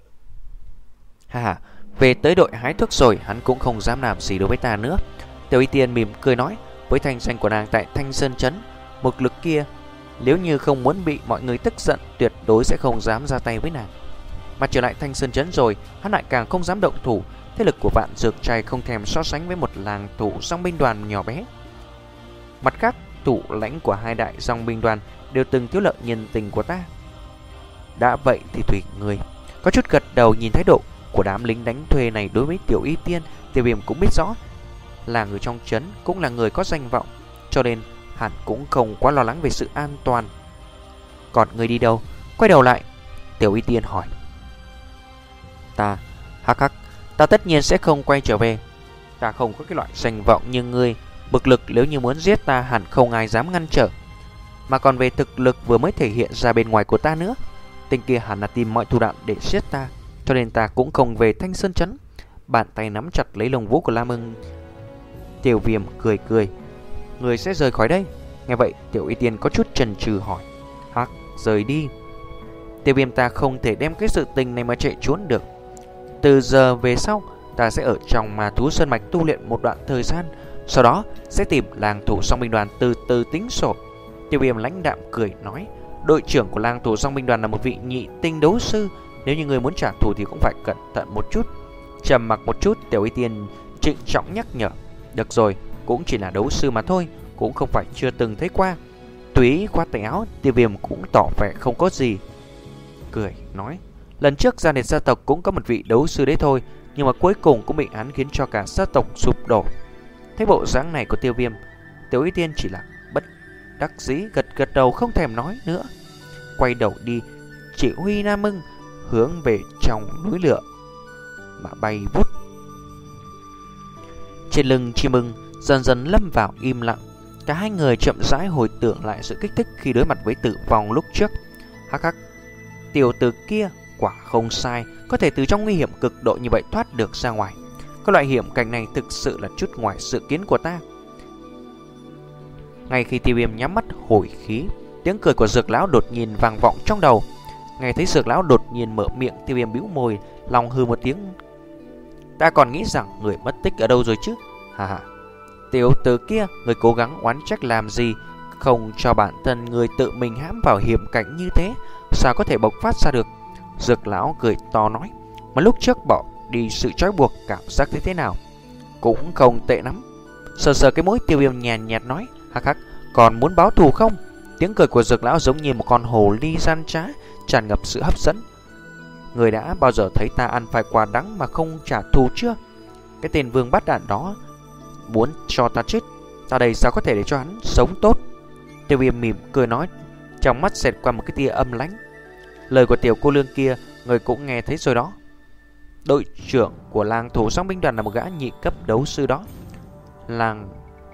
ha ha, về tới đội hái thuốc rồi hắn cũng không dám làm gì đối với ta nữa. Tiểu Y Tiên mỉm cười nói: với thanh danh của nàng tại Thanh Sơn Trấn, Mực Lực kia nếu như không muốn bị mọi người tức giận, tuyệt đối sẽ không dám ra tay với nàng. Mà trở lại Thanh Sơn Trấn rồi, hắn lại càng không dám động thủ. Thế lực của Vạn Dược Trai không thèm so sánh với một làng thủ dòng binh đoàn nhỏ bé. Mặt khác, thủ lãnh của hai đại dòng binh đoàn đều từng thiếu lợi nhân tình của ta. Đã vậy thì tùy người. Có chút gật đầu, nhìn thái độ của đám lính đánh thuê này đối với Tiểu Y Tiên, Tiêu Viêm cũng biết rõ là người trong trấn cũng là người có danh vọng, cho nên hẳn cũng không quá lo lắng về sự an toàn. Còn người đi đâu? Quay đầu lại, Tiểu Y Tiên hỏi: ta, hắc hắc, ta tất nhiên sẽ không quay trở về. Ta không có cái loại danh vọng như ngươi. Mực Lực nếu như muốn giết ta hẳn không ai dám ngăn trở. Mà còn về thực lực vừa mới thể hiện ra bên ngoài của ta nữa, tên kia hẳn là tìm mọi thủ đoạn để giết ta, cho nên ta cũng không về Thanh Sơn Trấn. Bàn tay nắm chặt lấy lông vũ của Lam Ưng. Tiểu Viêm cười cười: người sẽ rời khỏi đây? Nghe vậy Tiểu Y Tiên có chút chần chừ hỏi: hắc, rời đi? Tiêu Viêm, ta không thể đem cái sự tình này mà chạy trốn được. Từ giờ về sau ta sẽ ở trong Ma Thú Sơn Mạch tu luyện một đoạn thời gian, sau đó sẽ tìm làng thủ song binh đoàn từ từ tính sổ. Tiêu Viêm lãnh đạm cười nói: đội trưởng của làng thủ song binh đoàn là một vị nhị tinh đấu sư, nếu như người muốn trả thù thì cũng phải cẩn thận một chút. Trầm mặc một chút, Tiểu Y Tiên trịnh trọng nhắc nhở: được rồi, cũng chỉ là đấu sư mà thôi, cũng không phải chưa từng thấy qua. Túy khoát tay áo, Tiêu Viêm cũng tỏ vẻ không có gì, cười nói: lần trước gia đình gia tộc cũng có một vị đấu sư đấy thôi, nhưng mà cuối cùng cũng bị hắn khiến cho cả gia tộc sụp đổ. Thấy bộ dáng này của Tiêu Viêm, Tiểu Y Tiên chỉ là bất đắc dĩ gật gật đầu, không thèm nói nữa, quay đầu đi chỉ huy Nam Ưng hướng về trong núi lửa mà bay vút. Trên lưng chim ưng dần dần lâm vào im lặng. Cả hai người chậm rãi hồi tưởng lại sự kích thích khi đối mặt với tử vong lúc trước. Hắc hắc, tiểu tử kia quả không sai, có thể từ trong nguy hiểm cực độ như vậy thoát được ra ngoài. Cái loại hiểm cảnh này thực sự là chút ngoài sự kiến của ta. Ngay khi Tiêu Viêm nhắm mắt hồi khí, tiếng cười của Dược lão đột nhiên vang vọng trong đầu. Nghe thấy Dược lão đột nhiên mở miệng, Tiêu Viêm bĩu môi, lòng hừ một tiếng. Ta còn nghĩ rằng người mất tích ở đâu rồi chứ? Hà hà. Tiểu tử kia, người cố gắng oán trách làm gì? Không cho bản thân người tự mình hãm vào hiểm cảnh như thế, sao có thể bộc phát ra được? Dược lão cười to nói. Mà lúc trước bỏ đi sự trói buộc, cảm giác thế thế nào? Cũng không tệ lắm. Sờ sờ cái mũi, Tiêu Viêm nhàn nhạt nói. Hắc hắc, còn muốn báo thù không? Tiếng cười của Dược lão giống như một con hồ ly gian trá, tràn ngập sự hấp dẫn. Người đã bao giờ thấy ta ăn phải quả đắng mà không trả thù chưa? Cái tên vương bát đản đó muốn cho ta chết, ta đây sao có thể để cho hắn sống tốt? Tiêu Viêm mỉm cười nói, trong mắt xẹt qua một cái tia âm lãnh. Lời của tiểu cô lương kia, người cũng nghe thấy rồi đó. Đội trưởng của làng thủ song binh đoàn là một gã nhị cấp đấu sư đó. Làng...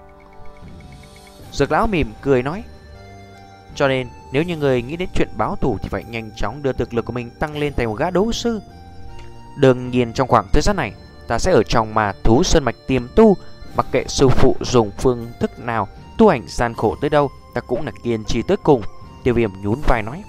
Dược lão mỉm cười nói, cho nên nếu như người nghĩ đến chuyện báo thù thì phải nhanh chóng đưa thực lực của mình tăng lên thành một gã đấu sư. Đương nhiên trong khoảng thời gian này, ta sẽ ở trong mà thú sơn mạch tiềm tu. Mặc kệ sư phụ dùng phương thức nào, tu hành gian khổ tới đâu, ta cũng là kiên trì tới cùng. Tiêu Viêm nhún vai nói.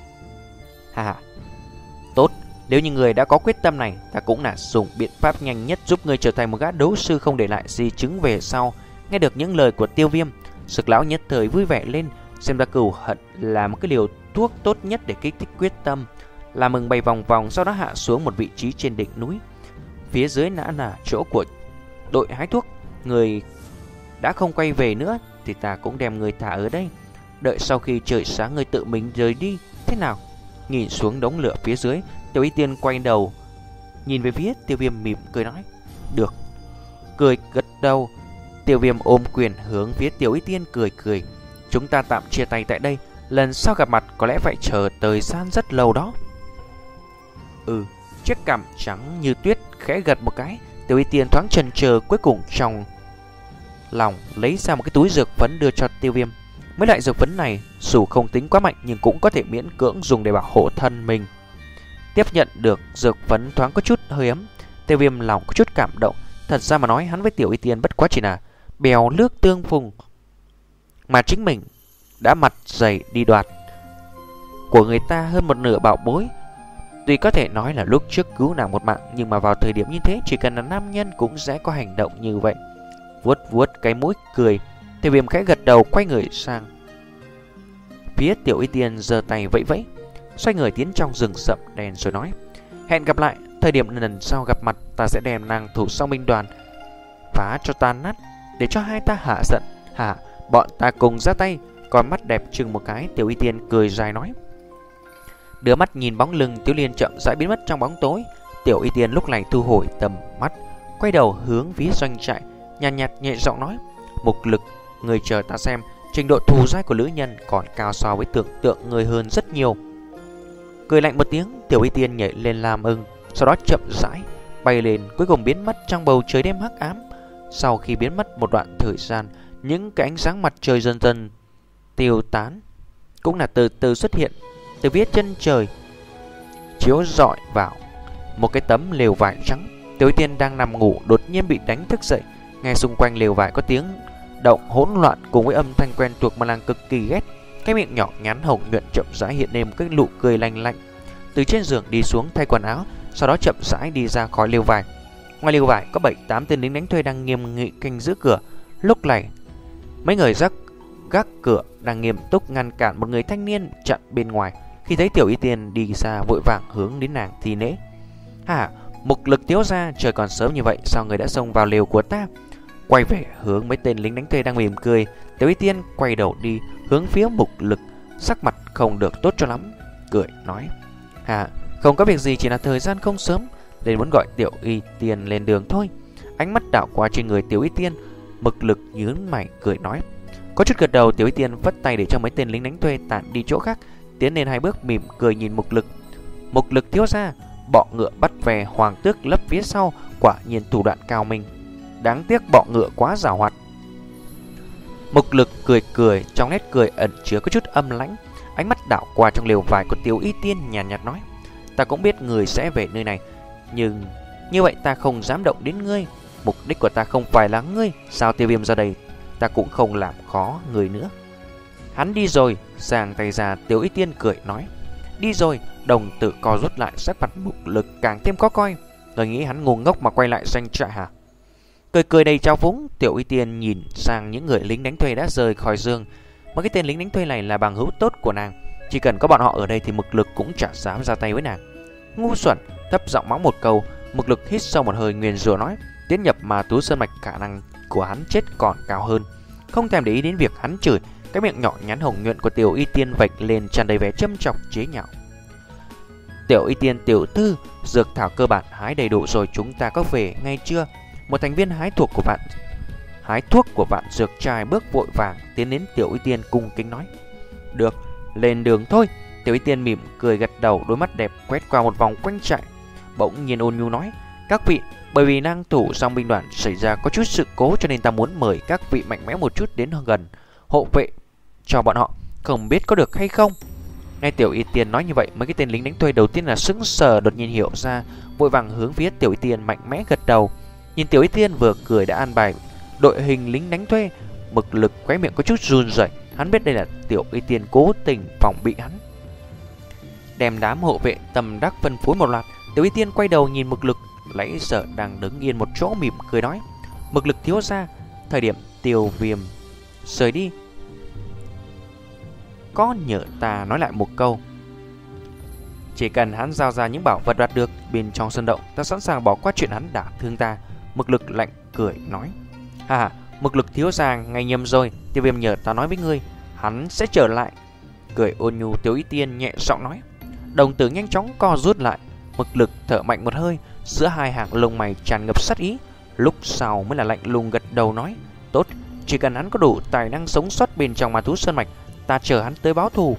Hà hà, tốt, nếu như người đã có quyết tâm này, ta cũng là dùng biện pháp nhanh nhất giúp người trở thành một gã đấu sư không để lại di chứng về sau. Nghe được những lời của Tiêu Viêm, Dược lão nhất thời vui vẻ lên, xem ra cừu hận là một cái liều thuốc tốt nhất để kích thích quyết tâm. Là mừng bay vòng vòng, sau đó hạ xuống một vị trí trên đỉnh núi. Phía dưới đã là chỗ của đội hái thuốc. Người đã không quay về nữa thì ta cũng đem người thả ở đây. Đợi sau khi trời sáng người tự mình rời đi. Thế nào? Nhìn xuống đống lửa phía dưới, Tiểu Y Tiên quay đầu nhìn về phía Tiêu Viêm mỉm cười nói. Được. Cười gật đầu. Tiêu Viêm ôm quyền hướng phía Tiểu Y Tiên cười cười. Chúng ta tạm chia tay tại đây, lần sau gặp mặt có lẽ phải chờ thời gian rất lâu đó. Ừ. Chiếc cằm trắng như tuyết khẽ gật một cái. Tiểu Y Tiên thoáng chần chờ, cuối cùng trong lòng lấy ra một cái túi dược phấn đưa cho Tiêu Viêm. Mấy loại dược phấn này dù không tính quá mạnh nhưng cũng có thể miễn cưỡng dùng để bảo hộ thân mình. Tiếp nhận được dược phấn thoáng có chút hơi ấm, Tiêu Viêm lòng có chút cảm động. Thật ra mà nói, hắn với Tiểu Y Tiên bất quá chỉ là bèo nước tương phùng, mà chính mình đã mặt dày đi đoạt của người ta hơn một nửa bảo bối. Tuy có thể nói là lúc trước cứu nàng một mạng, nhưng mà vào thời điểm như thế, chỉ cần là nam nhân cũng sẽ có hành động như vậy. Vuốt vuốt cái mũi cười, Tiêu Viêm khẽ gật đầu, quay người sang phía Tiểu Y Tiên, giơ tay vẫy vẫy, xoay người tiến trong rừng rậm đen rồi nói. Hẹn gặp lại, thời điểm lần sau gặp mặt, ta sẽ đem nàng thủ song binh đoàn phá cho tan nát, để cho hai ta hạ giận. Hả, bọn ta cùng ra tay. Con mắt đẹp chừng một cái, Tiểu Y Tiên cười dài nói. Đưa mắt nhìn bóng lưng Tiểu Liên chậm rãi biến mất trong bóng tối, Tiểu Y Tiên lúc này thu hồi tầm mắt, quay đầu hướng phía doanh trại, nhàn nhạt, nhẹ giọng nói. Mục Lực, người chờ ta xem, trình độ thù dai của lữ nhân còn cao so với tưởng tượng người hơn rất nhiều. Cười lạnh một tiếng, Tiểu Y Tiên nhảy lên làm ưng, sau đó chậm rãi bay lên, cuối cùng biến mất trong bầu trời đêm hắc ám. Sau khi biến mất một đoạn thời gian, những cái ánh sáng mặt trời dần dần tiêu tán, cũng là từ từ xuất hiện từ phía chân trời, chiếu rọi vào một cái tấm lều vải trắng. Tiểu Y Tiên đang nằm ngủ đột nhiên bị đánh thức dậy, nghe xung quanh lều vải có tiếng động hỗn loạn cùng với âm thanh quen thuộc mà nàng cực kỳ ghét. Cái miệng nhỏ nhắn hồng nhuận chậm rãi hiện lên một cái nụ cười lạnh lạnh, từ trên giường đi xuống thay quần áo, sau đó chậm rãi đi ra khỏi lều vải. Ngoài lều vải có bảy tám tên lính đánh thuê đang nghiêm nghị canh giữ cửa. Lúc này mấy người gác gác cửa đang nghiêm túc ngăn cản một người thanh niên chặn bên ngoài. Khi thấy Tiểu Y Tiên đi xa, vội vàng hướng đến nàng thi lễ. Hả, Mục Lực thiếu gia, trời còn sớm như vậy sao người đã xông vào lều của ta? Quay về hướng mấy tên lính đánh thuê đang mỉm cười, Tiểu Y Tiên quay đầu đi hướng phía Mục Lực, sắc mặt không được tốt cho lắm, cười nói. Hả, không có việc gì, chỉ là thời gian không sớm nên muốn gọi Tiểu Y Tiên lên đường thôi. Ánh mắt đảo qua trên người Tiểu Y Tiên, Mục Lực nhướng mày cười nói. Có chút gật đầu, Tiểu Y Tiên vất tay để cho mấy tên lính đánh thuê tản đi chỗ khác, tiến lên hai bước mỉm cười nhìn Mục Lực. Mục Lực thiếu gia, bọ ngựa bắt về hoàng tước lấp phía sau, quả nhiên thủ đoạn cao minh. Đáng tiếc bọ ngựa quá giàu hoạt. Mục Lực cười cười, trong nét cười ẩn chứa có chút âm lãnh. Ánh mắt đảo qua trong lều vải của Tiểu Y Tiên, nhàn nhạt, nhạt nói: ta cũng biết người sẽ về nơi này, nhưng như vậy ta không dám động đến ngươi. Mục đích của ta không phải là ngươi. Sao Tiêu Viêm ra đây, ta cũng không làm khó người nữa. Hắn đi rồi. Giang tay ra, Tiểu Y Tiên cười nói: đi rồi. Đồng tử co rút lại, sắc mặt Mục Lực càng thêm khó coi. Người nghĩ hắn ngu ngốc mà quay lại doanh trại hả? Cười cười đầy trao phúng, Tiểu Y Tiên nhìn sang những người lính đánh thuê đã rời khỏi giường. Mà cái tên lính đánh thuê này là bằng hữu tốt của nàng, chỉ cần có bọn họ ở đây thì Mục Lực cũng chả dám ra tay với nàng. Ngu xuẩn, thấp giọng mắng một câu. Mục Lực hít sâu một hơi, nguyền rủa nói: tiến nhập Ma Thú Sơn Mạch, khả năng của hắn chết còn cao hơn. Không thèm để ý đến việc hắn chửi, cái miệng nhỏ nhắn hồng nhuận của Tiểu Y Tiên vạch lên tràn đầy vẻ châm chọc chế nhạo. Tiểu Y Tiên tiểu thư, dược thảo cơ bản hái đầy đủ rồi, chúng ta có về ngay chưa? Một thành viên hái thuốc của vạn hái thuốc của vạn dược trai bước vội vàng tiến đến Tiểu Y Tiên cung kính nói: được, lên đường thôi. Tiểu Y Tiên mỉm cười gật đầu, đôi mắt đẹp quét qua một vòng quanh trại, bỗng nhiên ôn nhu nói: các vị, bởi vì năng thủ song binh đoàn xảy ra có chút sự cố, cho nên ta muốn mời các vị mạnh mẽ một chút đến gần hộ vệ cho bọn họ, không biết có được hay không? Nghe Tiểu Y Tiên nói như vậy, mấy cái tên lính đánh thuê đầu tiên là sững sờ, đột nhiên hiểu ra, vội vàng hướng phía Tiểu Y Tiên mạnh mẽ gật đầu. Nhìn Tiểu Y Tiên vừa cười đã an bài đội hình lính đánh thuê, Mục Lực khóe miệng có chút run rẩy. Hắn biết đây là Tiểu Y Tiên cố tình phòng bị hắn. Đem đám hộ vệ tầm đắc phân phối một loạt, Tiểu Y Tiên quay đầu nhìn Mục Lực, nãy giờ đang đứng yên một chỗ mỉm cười nói: Mục Lực thiếu gia, thời điểm Tiêu Viêm rời đi, có nhờ ta nói lại một câu. Chỉ cần hắn giao ra những bảo vật đoạt được bên trong sân động, ta sẵn sàng bỏ qua chuyện hắn đã thương ta. Mục Lực lạnh cười nói: ha ha, Mục Lực thiếu gia, ngày nhầm rồi. Tiêu Viêm nhờ ta nói với ngươi, hắn sẽ trở lại. Cười ôn nhu, Tiểu Y Tiên nhẹ giọng nói. Đồng tử nhanh chóng co rút lại. Mục Lực thở mạnh một hơi, giữa hai hàng lông mày tràn ngập sát ý. Lúc sau mới là lạnh lùng gật đầu nói: tốt, chỉ cần hắn có đủ tài năng sống sót bên trong Ma Thú Sơn Mạch, ta chờ hắn tới báo thù.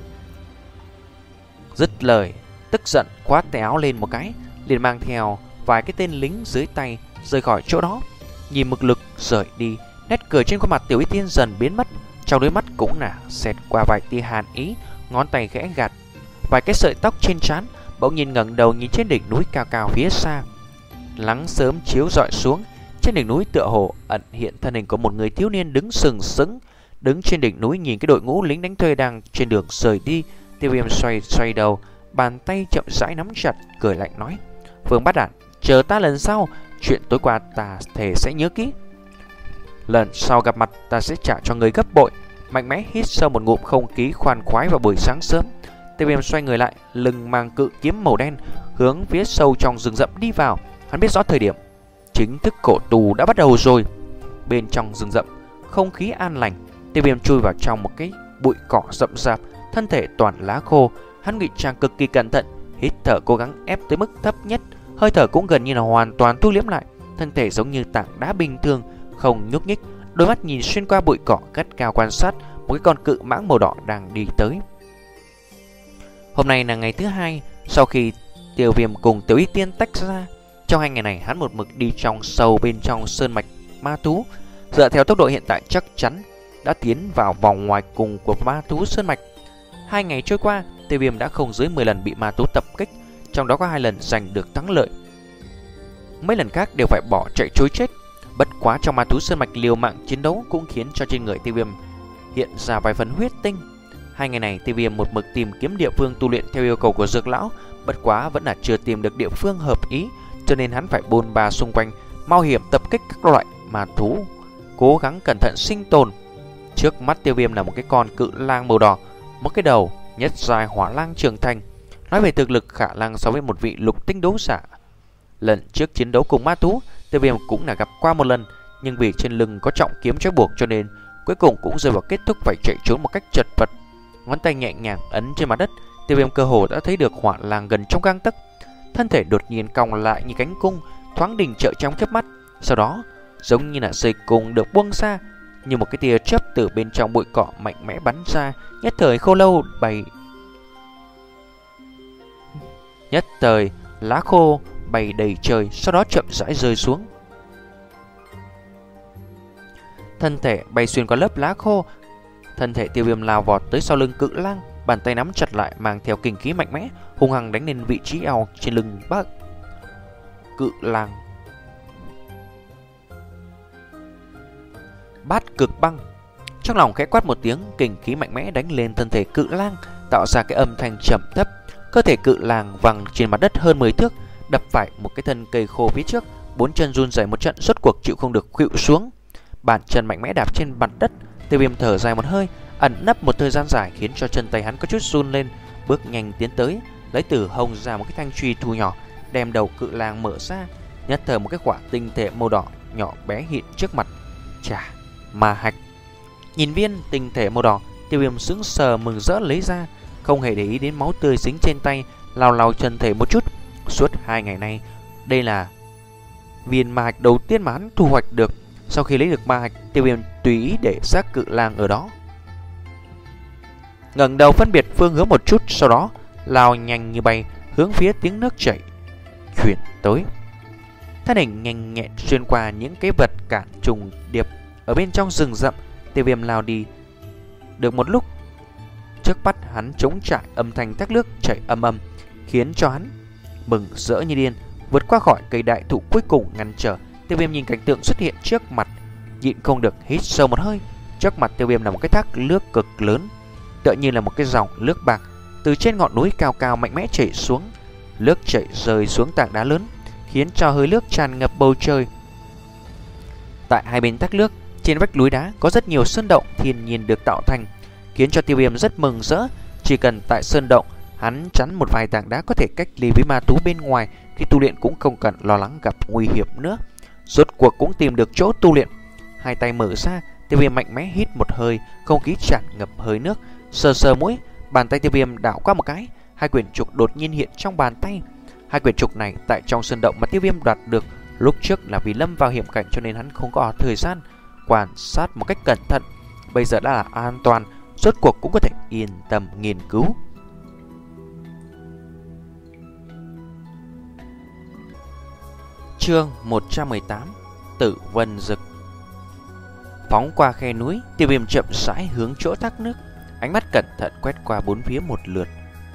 Dứt lời, tức giận khoát tay áo lên một cái, liền mang theo vài cái tên lính dưới tay rời khỏi chỗ đó. Nhìn Mục Lực rời đi, nét cười trên khuôn mặt Tiểu Y Tiên dần biến mất, trong đôi mắt cũng là xẹt qua vài tia hàn ý, ngón tay khẽ gạt vài cái sợi tóc trên trán, bỗng nhìn ngẩng đầu nhìn trên đỉnh núi cao cao phía xa. Nắng sớm chiếu rọi xuống, trên đỉnh núi tựa hồ ẩn hiện thân hình của một người thiếu niên đứng sừng sững, đứng trên đỉnh núi nhìn cái đội ngũ lính đánh thuê đang trên đường rời đi. Tiêu Viêm xoay xoay đầu, bàn tay chậm rãi nắm chặt, cười lạnh nói: Vương Bát Đản, chờ ta lần sau, chuyện tối qua ta thề sẽ nhớ kỹ. Lần sau gặp mặt ta sẽ trả cho người gấp bội. Mạnh mẽ hít sâu một ngụm không khí khoan khoái vào buổi sáng sớm, Tiêu Viêm xoay người lại, lưng mang cự kiếm màu đen, hướng phía sâu trong rừng rậm đi vào. Hắn biết rõ thời điểm chính thức cổ tù đã bắt đầu rồi. Bên trong rừng rậm, không khí an lành. Tiêu Viêm chui vào trong một cái bụi cỏ rậm rạp, thân thể toàn lá khô. Hắn ngụy trang cực kỳ cẩn thận, hít thở cố gắng ép tới mức thấp nhất, hơi thở cũng gần như là hoàn toàn thu liễm lại. Thân thể giống như tảng đá bình thường, không nhúc nhích. Đôi mắt nhìn xuyên qua bụi cỏ gắt cao quan sát một cái con cự mãng màu đỏ đang đi tới. Hôm nay là ngày thứ hai sau khi Tiêu Viêm cùng Tiểu Y Tiên tách ra. Trong hai ngày này, hắn một mực đi trong sâu bên trong sơn mạch ma thú. Dựa theo tốc độ hiện tại, chắc chắn đã tiến vào vòng ngoài cùng của ma thú sơn mạch. Hai ngày trôi qua, Tiêu Viêm đã không dưới mười lần bị ma thú tập kích, trong đó có hai lần giành được thắng lợi, mấy lần khác đều phải bỏ chạy trối chết. Bất quá trong ma thú sơn mạch liều mạng chiến đấu cũng khiến cho trên người Tiêu Viêm hiện ra vài phần huyết tinh. Hai ngày này, Tiêu Viêm một mực tìm kiếm địa phương tu luyện theo yêu cầu của Dược Lão, bất quá vẫn là chưa tìm được địa phương hợp ý, cho nên hắn phải bôn ba xung quanh, mạo hiểm tập kích các loại ma thú, cố gắng cẩn thận sinh tồn. Trước mắt Tiêu Viêm là một cái con cự lang màu đỏ, một cái đầu nhất giai hỏa lang trưởng thành. Nói về thực lực, khả năng so với một vị lục tinh đấu giả. Lần trước chiến đấu cùng ma thú, Tiêu Viêm cũng là gặp qua một lần, nhưng vì trên lưng có trọng kiếm trói buộc cho nên cuối cùng cũng rơi vào kết thúc phải chạy trốn một cách chật vật. Ngón tay nhẹ nhàng ấn trên mặt đất, Tiêu Viêm cơ hồ đã thấy được hỏa lang gần trong gang tấc. Thân thể đột nhiên cong lại như cánh cung, thoáng đình trệ trong chớp mắt, sau đó giống như là dây cung được buông xa, như một cái tia chớp từ bên trong bụi cỏ mạnh mẽ bắn ra, nhất thời khô lâu bay nhất thời lá khô bay đầy trời, sau đó chậm rãi rơi xuống. thân thể bay xuyên qua lớp lá khô. Thân thể Tiêu Viêm lao vọt tới sau lưng cự lang, bàn tay nắm chặt lại mang theo kình khí mạnh mẽ, hung hăng đánh lên vị trí eo trên lưng bác cự lang. Bát cực băng. Trong lòng khẽ quát một tiếng, kình khí mạnh mẽ đánh lên thân thể cự lang, tạo ra cái âm thanh trầm thấp. Cơ thể cự lang văng trên mặt đất hơn mười thước, đập phải một cái thân cây khô phía trước, bốn chân run rẩy một trận, rốt cuộc chịu không được khuỵu xuống. Bàn chân mạnh mẽ đạp trên mặt đất, Tiêu Viêm thở dài một hơi, ẩn nấp một thời gian dài khiến cho chân tay hắn có chút run lên, bước nhanh tiến tới, lấy từ hông ra một cái thanh truy thu nhỏ, đem đầu cự lang mở ra, nhất thời một cái quả tinh thể màu đỏ nhỏ bé hiện trước mặt. Chà, ma hạch. Nhìn viên tinh thể màu đỏ, Tiêu Viêm sững sờ mừng rỡ lấy ra, không hề để ý đến máu tươi dính trên tay, lau lau chân thể một chút. Suốt hai ngày nay, đây là viên ma hạch đầu tiên mà hắn thu hoạch được. Sau khi lấy được ma hạch, Tiêu Viêm tùy ý để xác cự lang ở đó, ngẩng đầu phân biệt phương hướng một chút, sau đó lao nhanh như bay hướng phía tiếng nước chảy chuyển tới. Thân hình nhanh nhẹn xuyên qua những cái vật cản trùng điệp ở bên trong rừng rậm. Tiêu Viêm lao đi được một lúc, trước mắt hắn trống trải, âm thanh thác nước chảy âm âm khiến cho hắn mừng rỡ như điên. Vượt qua khỏi cây đại thụ cuối cùng ngăn trở, Tiêu Viêm nhìn cảnh tượng xuất hiện trước mặt, nhịn không được hít sâu một hơi. Trước mặt Tiêu Viêm là một cái thác nước cực lớn, tựa như là một cái dòng nước bạc từ trên ngọn núi cao cao mạnh mẽ chảy xuống. Nước chảy rơi xuống tảng đá lớn, khiến cho hơi nước tràn ngập bầu trời. Tại hai bên thác nước, trên vách núi đá có rất nhiều sơn động thiên nhiên được tạo thành, khiến cho Tiêu Viêm rất mừng rỡ. Chỉ cần tại sơn động hắn chắn một vài tảng đá có thể cách ly với ma thú bên ngoài, khi tu luyện cũng không cần lo lắng gặp nguy hiểm nữa. Rốt cuộc cũng tìm được chỗ tu luyện. Hai tay mở ra, Tiêu Viêm mạnh mẽ hít một hơi, không khí tràn ngập hơi nước. Sờ sờ mũi, bàn tay Tiêu Viêm đảo qua một cái, hai quyển trục đột nhiên hiện trong bàn tay. Hai quyển trục này tại trong sơn động mà Tiêu Viêm đoạt được lúc trước là vì lâm vào hiểm cảnh, cho nên hắn không có thời gian quan sát một cách cẩn thận. Bây giờ đã là an toàn, rốt cuộc cũng có thể yên tâm nghiên cứu. Chương một trăm mười tám, Tử Vân Dực. Phóng qua khe núi, Tiêu Viêm chậm rãi hướng chỗ thác nước, ánh mắt cẩn thận quét qua bốn phía một lượt.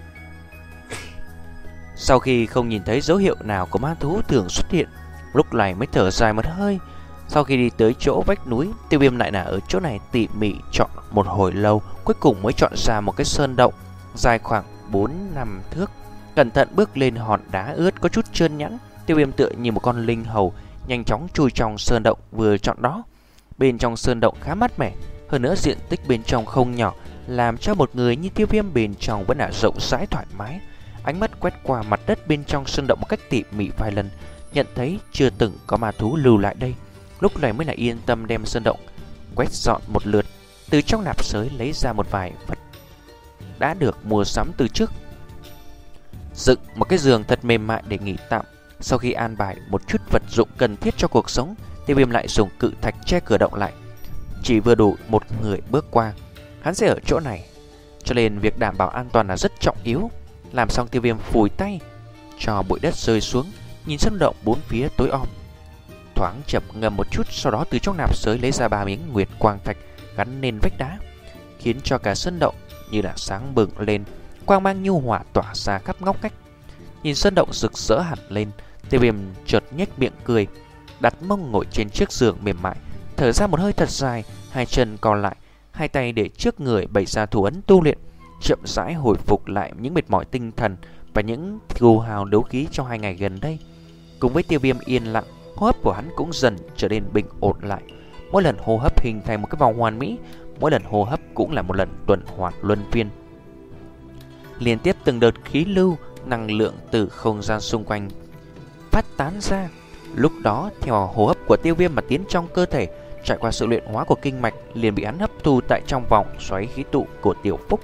Sau khi không nhìn thấy dấu hiệu nào của ma thú thường xuất hiện, lúc này mới thở dài một hơi. Sau khi đi tới chỗ vách núi, Tiêu Viêm lại là ở chỗ này tỉ mỉ chọn một hồi lâu, cuối cùng mới chọn ra một cái sơn động dài khoảng bốn năm thước. Cẩn thận bước lên hòn đá ướt có chút trơn nhẵn, Tiêu Viêm tựa như một con linh hầu nhanh chóng chui trong sơn động vừa chọn đó. Bên trong sơn động khá mát mẻ, hơn nữa diện tích bên trong không nhỏ, làm cho một người như Tiêu Viêm bên trong vẫn là rộng rãi thoải mái. Ánh mắt quét qua mặt đất bên trong sơn động một cách tỉ mỉ vài lần, nhận thấy chưa từng có ma thú lưu lại đây. Lúc này mới là yên tâm đem sơn động quét dọn một lượt, từ trong nạp sới lấy ra một vài vật đã được mua sắm từ trước, dựng một cái giường thật mềm mại để nghỉ tạm. Sau khi an bài một chút vật dụng cần thiết cho cuộc sống, Tiêu Viêm lại dùng cự thạch che cửa động lại, chỉ vừa đủ một người bước qua. Hắn sẽ ở chỗ này, cho nên việc đảm bảo an toàn là rất trọng yếu. Làm xong, Tiêu Viêm phủi tay cho bụi đất rơi xuống, nhìn sơn động bốn phía tối om, thoáng chậm ngầm một chút, sau đó từ trong nạp sới lấy ra ba miếng nguyệt quang thạch gắn lên vách đá, khiến cho cả sơn động như là sáng bừng lên, quang mang nhu hòa tỏa ra khắp ngóc ngách. Nhìn sơn động rực rỡ hẳn lên, Tiêu Viêm chợt nhếch miệng cười, đặt mông ngồi trên chiếc giường mềm mại, thở ra một hơi thật dài, hai chân còn lại, hai tay để trước người bày ra thủ ấn tu luyện, chậm rãi hồi phục lại những mệt mỏi tinh thần và những tiêu hao đấu khí trong hai ngày gần đây. Cùng với Tiêu Viêm yên lặng, hô hấp của hắn cũng dần trở nên bình ổn lại. Mỗi lần hô hấp hình thành một cái vòng hoàn mỹ, mỗi lần hô hấp cũng là một lần tuần hoàn luân phiên. Liên tiếp từng đợt khí lưu, năng lượng từ không gian xung quanh phát tán ra. Lúc đó theo hô hấp của Tiêu Viêm mà tiến trong cơ thể, trải qua sự luyện hóa của kinh mạch, liền bị hắn hấp thu tại trong vòng xoáy khí tụ của Tiểu Phúc.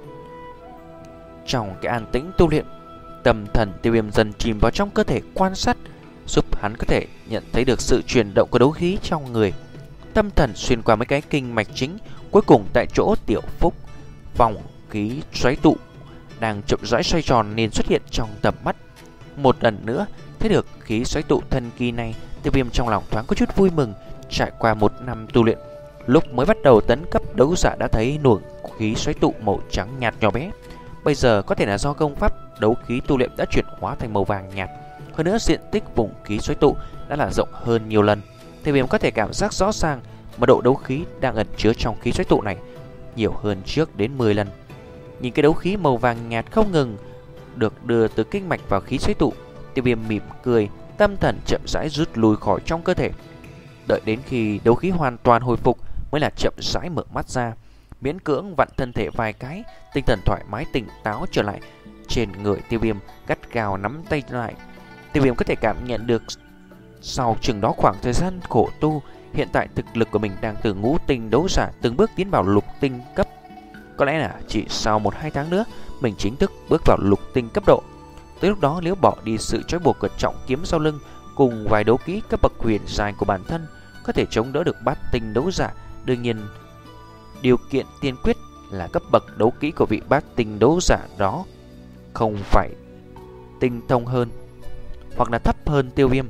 Trong cái an tĩnh tu luyện, tâm thần Tiêu Viêm dần chìm vào trong cơ thể quan sát, giúp hắn có thể nhận thấy được sự chuyển động của đấu khí trong người. Tâm thần xuyên qua mấy cái kinh mạch chính, cuối cùng tại chỗ Tiểu Phúc, vòng khí xoáy tụ đang chậm rãi xoay tròn nên xuất hiện trong tầm mắt. Một lần nữa thấy được khí xoáy tụ thần kỳ này, Tiêu Viêm trong lòng thoáng có chút vui mừng. Trải qua một năm tu luyện, Lúc mới bắt đầu tấn cấp, đấu giả đã thấy luồng khí xoáy tụ màu trắng nhạt nhỏ bé. Bây giờ có thể là do công pháp đấu khí tu luyện đã chuyển hóa thành màu vàng nhạt. Hơn nữa diện tích vùng khí xoáy tụ đã là rộng hơn nhiều lần. Tiêu Viêm có thể cảm giác rõ ràng mật độ đấu khí đang ẩn chứa trong khí xoáy tụ này nhiều hơn trước đến mười lần. Nhìn cái đấu khí màu vàng nhạt không ngừng được đưa từ kinh mạch vào khí xoáy tụ, Tiêu Viêm mỉm cười, tâm thần chậm rãi rút lui khỏi trong cơ thể. Đợi đến khi đấu khí hoàn toàn hồi phục mới là chậm rãi mở mắt ra, miễn cưỡng vặn thân thể vài cái, tinh thần thoải mái tỉnh táo trở lại. Trên người Tiêu Viêm gắt gao nắm tay lại. Tiêu Viêm có thể cảm nhận được sau chừng đó khoảng thời gian khổ tu, hiện tại thực lực của mình đang từ ngũ tinh đấu giả từng bước tiến vào lục tinh cấp. Có lẽ là chỉ sau một hai tháng nữa mình chính thức bước vào lục tinh cấp độ. Tới lúc đó nếu bỏ đi sự trói buộc của trọng kiếm sau lưng cùng vài đấu kỹ cấp bậc huyền giai của bản thân, có thể chống đỡ được bát tinh đấu giả. Đương nhiên điều kiện tiên quyết là cấp bậc đấu kỹ của vị bát tinh đấu giả đó không phải tinh thông hơn hoặc là thấp hơn Tiêu Viêm.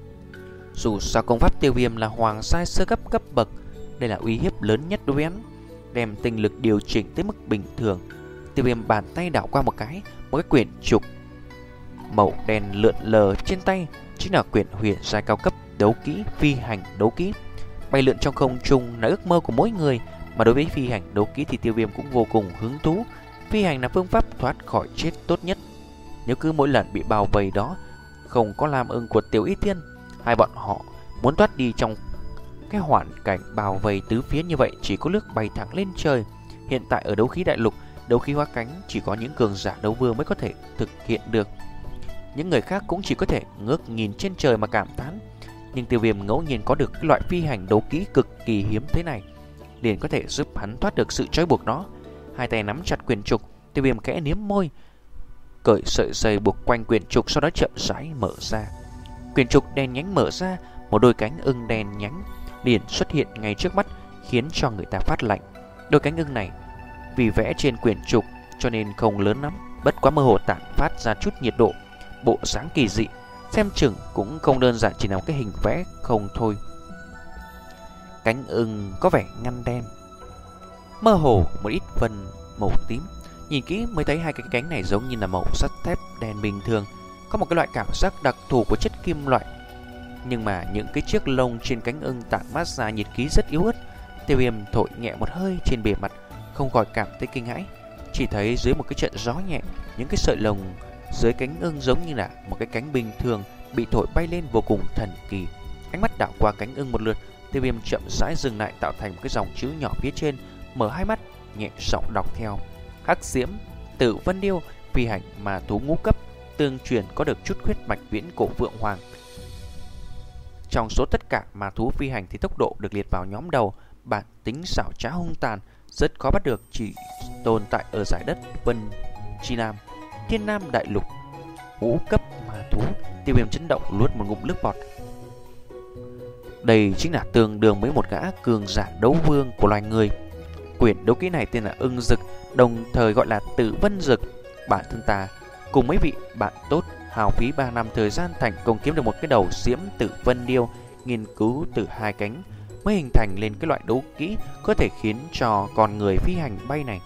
Dù sao công pháp Tiêu Viêm là hoàng giai sơ cấp cấp bậc, đây là uy hiếp lớn nhất đối với hắn. Đem tinh lực điều chỉnh tới mức bình thường, Tiêu Viêm bàn tay đảo qua một cái, một cái quyển trục màu đen lượn lờ trên tay chính là quyển huyền giai cao cấp đấu kỹ phi hành đấu kỹ. Bay lượn trong không trung là ước mơ của mỗi người, mà đối với phi hành đấu kỹ thì Tiêu Viêm cũng vô cùng hứng thú. Phi hành là phương pháp thoát khỏi chết tốt nhất. Nếu cứ mỗi lần bị bao vây đó không có Lam Ưng của Tiểu Y Tiên, hai bọn họ muốn thoát đi trong cái hoàn cảnh bao vây tứ phía như vậy chỉ có nước bay thẳng lên trời. Hiện tại ở đấu khí đại lục, đấu khí hóa cánh chỉ có những cường giả đấu vương mới có thể thực hiện được. Những người khác cũng chỉ có thể ngước nhìn trên trời mà cảm thán. Nhưng Tiêu Viêm ngẫu nhiên có được cái loại phi hành đấu kỹ cực kỳ hiếm thế này, liền có thể giúp hắn thoát được sự trói buộc đó. Hai tay nắm chặt quyển trục, Tiêu Viêm khẽ liếm môi, cởi sợi dây buộc quanh quyển trục, sau đó chậm rãi mở ra. Quyển trục đen nhánh mở ra, một đôi cánh ưng đen nhánh liền xuất hiện ngay trước mắt, khiến cho người ta phát lạnh. Đôi cánh ưng này vì vẽ trên quyển trục cho nên không lớn lắm, bất quá mơ hồ tản phát ra chút nhiệt độ, bộ dáng kỳ dị, xem chừng cũng không đơn giản chỉ là một cái hình vẽ không thôi. Cánh ưng có vẻ ngăm đen, mơ hồ một ít phần màu tím. Nhìn kỹ mới thấy hai cái cánh này giống như là màu sắt thép đen bình thường, có một cái loại cảm giác đặc thù của chất kim loại. Nhưng mà những cái chiếc lông trên cánh ưng tản mát ra nhiệt khí rất yếu ớt. Tiêu Viêm thổi nhẹ một hơi trên bề mặt, không khỏi cảm thấy kinh hãi. Chỉ thấy dưới một cái trận gió nhẹ, những cái sợi lông dưới cánh ưng giống như là một cái cánh bình thường bị thổi bay lên vô cùng thần kỳ. Ánh mắt đảo qua cánh ưng một lượt, Tiêu Viêm chậm rãi dừng lại, tạo thành một cái dòng chữ nhỏ phía trên, mở hai mắt nhẹ giọng đọc theo: Hắc Diễm Tử Vân Điêu, phi hành mà thú ngũ cấp, tương truyền có được chút huyết mạch viễn cổ vượng hoàng. Trong số tất cả ma thú phi hành thì tốc độ được liệt vào nhóm đầu, bản tính xảo trá hung tàn, rất khó bắt được, chỉ tồn tại ở giải đất Vân Chi Nam, Thiên Nam Đại Lục. Ngũ cấp ma thú. Tiêu Viêm chấn động, nuốt một ngụm nước bọt. Đây chính là tương đương với một gã cường giả đấu vương của loài người. Quyển đấu kỹ này tên là Ưng Dực, đồng thời gọi là Tử Vân Dực. Bản thân ta cùng mấy vị bạn tốt hào phí ba năm thời gian thành công kiếm được một cái đầu diễm Tử Vân Điêu, nghiên cứu từ hai cánh mới hình thành lên cái loại đấu kỹ có thể khiến cho con người phi hành bay này.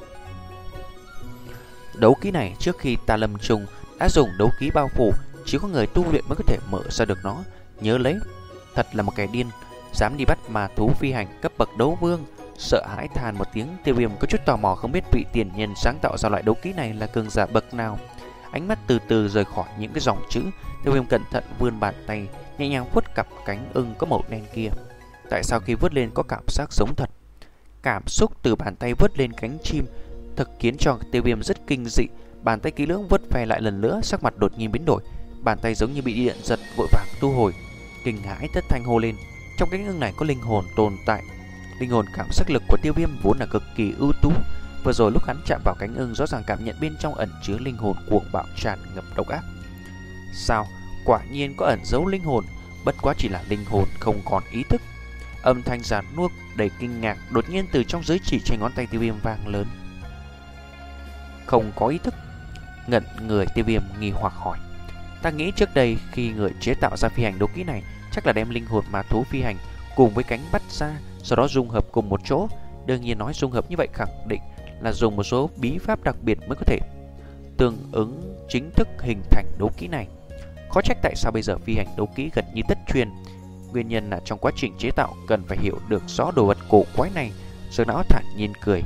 Đấu kỹ này trước khi ta lâm trùng đã dùng đấu kỹ bao phủ, chỉ có người tu luyện mới có thể mở ra được nó. Nhớ lấy, thật là một kẻ điên, dám đi bắt ma thú phi hành cấp bậc đấu vương. Sợ hãi than một tiếng, Tiêu Viêm có chút tò mò không biết vị tiền nhân sáng tạo ra loại đấu kỹ này là cường giả bậc nào. Ánh mắt từ từ rời khỏi những cái dòng chữ, Tiêu Viêm cẩn thận vươn bàn tay, nhẹ nhàng vuốt cặp cánh ưng có màu đen kia. Tại sao khi vớt lên có cảm giác giống thật? Cảm xúc từ bàn tay vớt lên cánh chim thực khiến cho Tiêu Viêm rất kinh dị. Bàn tay kỹ lưỡng vớt ve lại lần nữa, sắc mặt đột nhiên biến đổi, bàn tay giống như bị điện giật, vội vàng thu hồi, kinh hãi thất thanh hô lên: trong cánh ưng này có linh hồn tồn tại. Linh hồn cảm giác lực của Tiêu Viêm vốn là cực kỳ ưu tú, vừa rồi lúc hắn chạm vào cánh ưng rõ ràng cảm nhận bên trong ẩn chứa linh hồn cuồng bạo tràn ngập độc ác. Sao? Quả nhiên có ẩn giấu linh hồn, bất quá chỉ là linh hồn không còn ý thức. Âm thanh giàn nuốt đầy kinh ngạc đột nhiên từ trong giới chỉ trên ngón tay Tiêu Viêm vang lớn. Không có ý thức? Ngẩn người, Tiêu Viêm nghi hoặc hỏi: ta nghĩ trước đây khi người chế tạo ra phi hành đấu kỹ này chắc là đem linh hồn ma thú phi hành cùng với cánh bắt ra sau đó dung hợp cùng một chỗ. Đương nhiên nói dung hợp như vậy khẳng định là dùng một số bí pháp đặc biệt mới có thể tương ứng chính thức hình thành đấu kỹ này. Khó trách tại sao bây giờ phi hành đấu kỹ gần như tất truyền. Nguyên nhân là trong quá trình chế tạo cần phải hiểu được rõ đồ vật cổ quái này. Dược lão thản nhiên cười.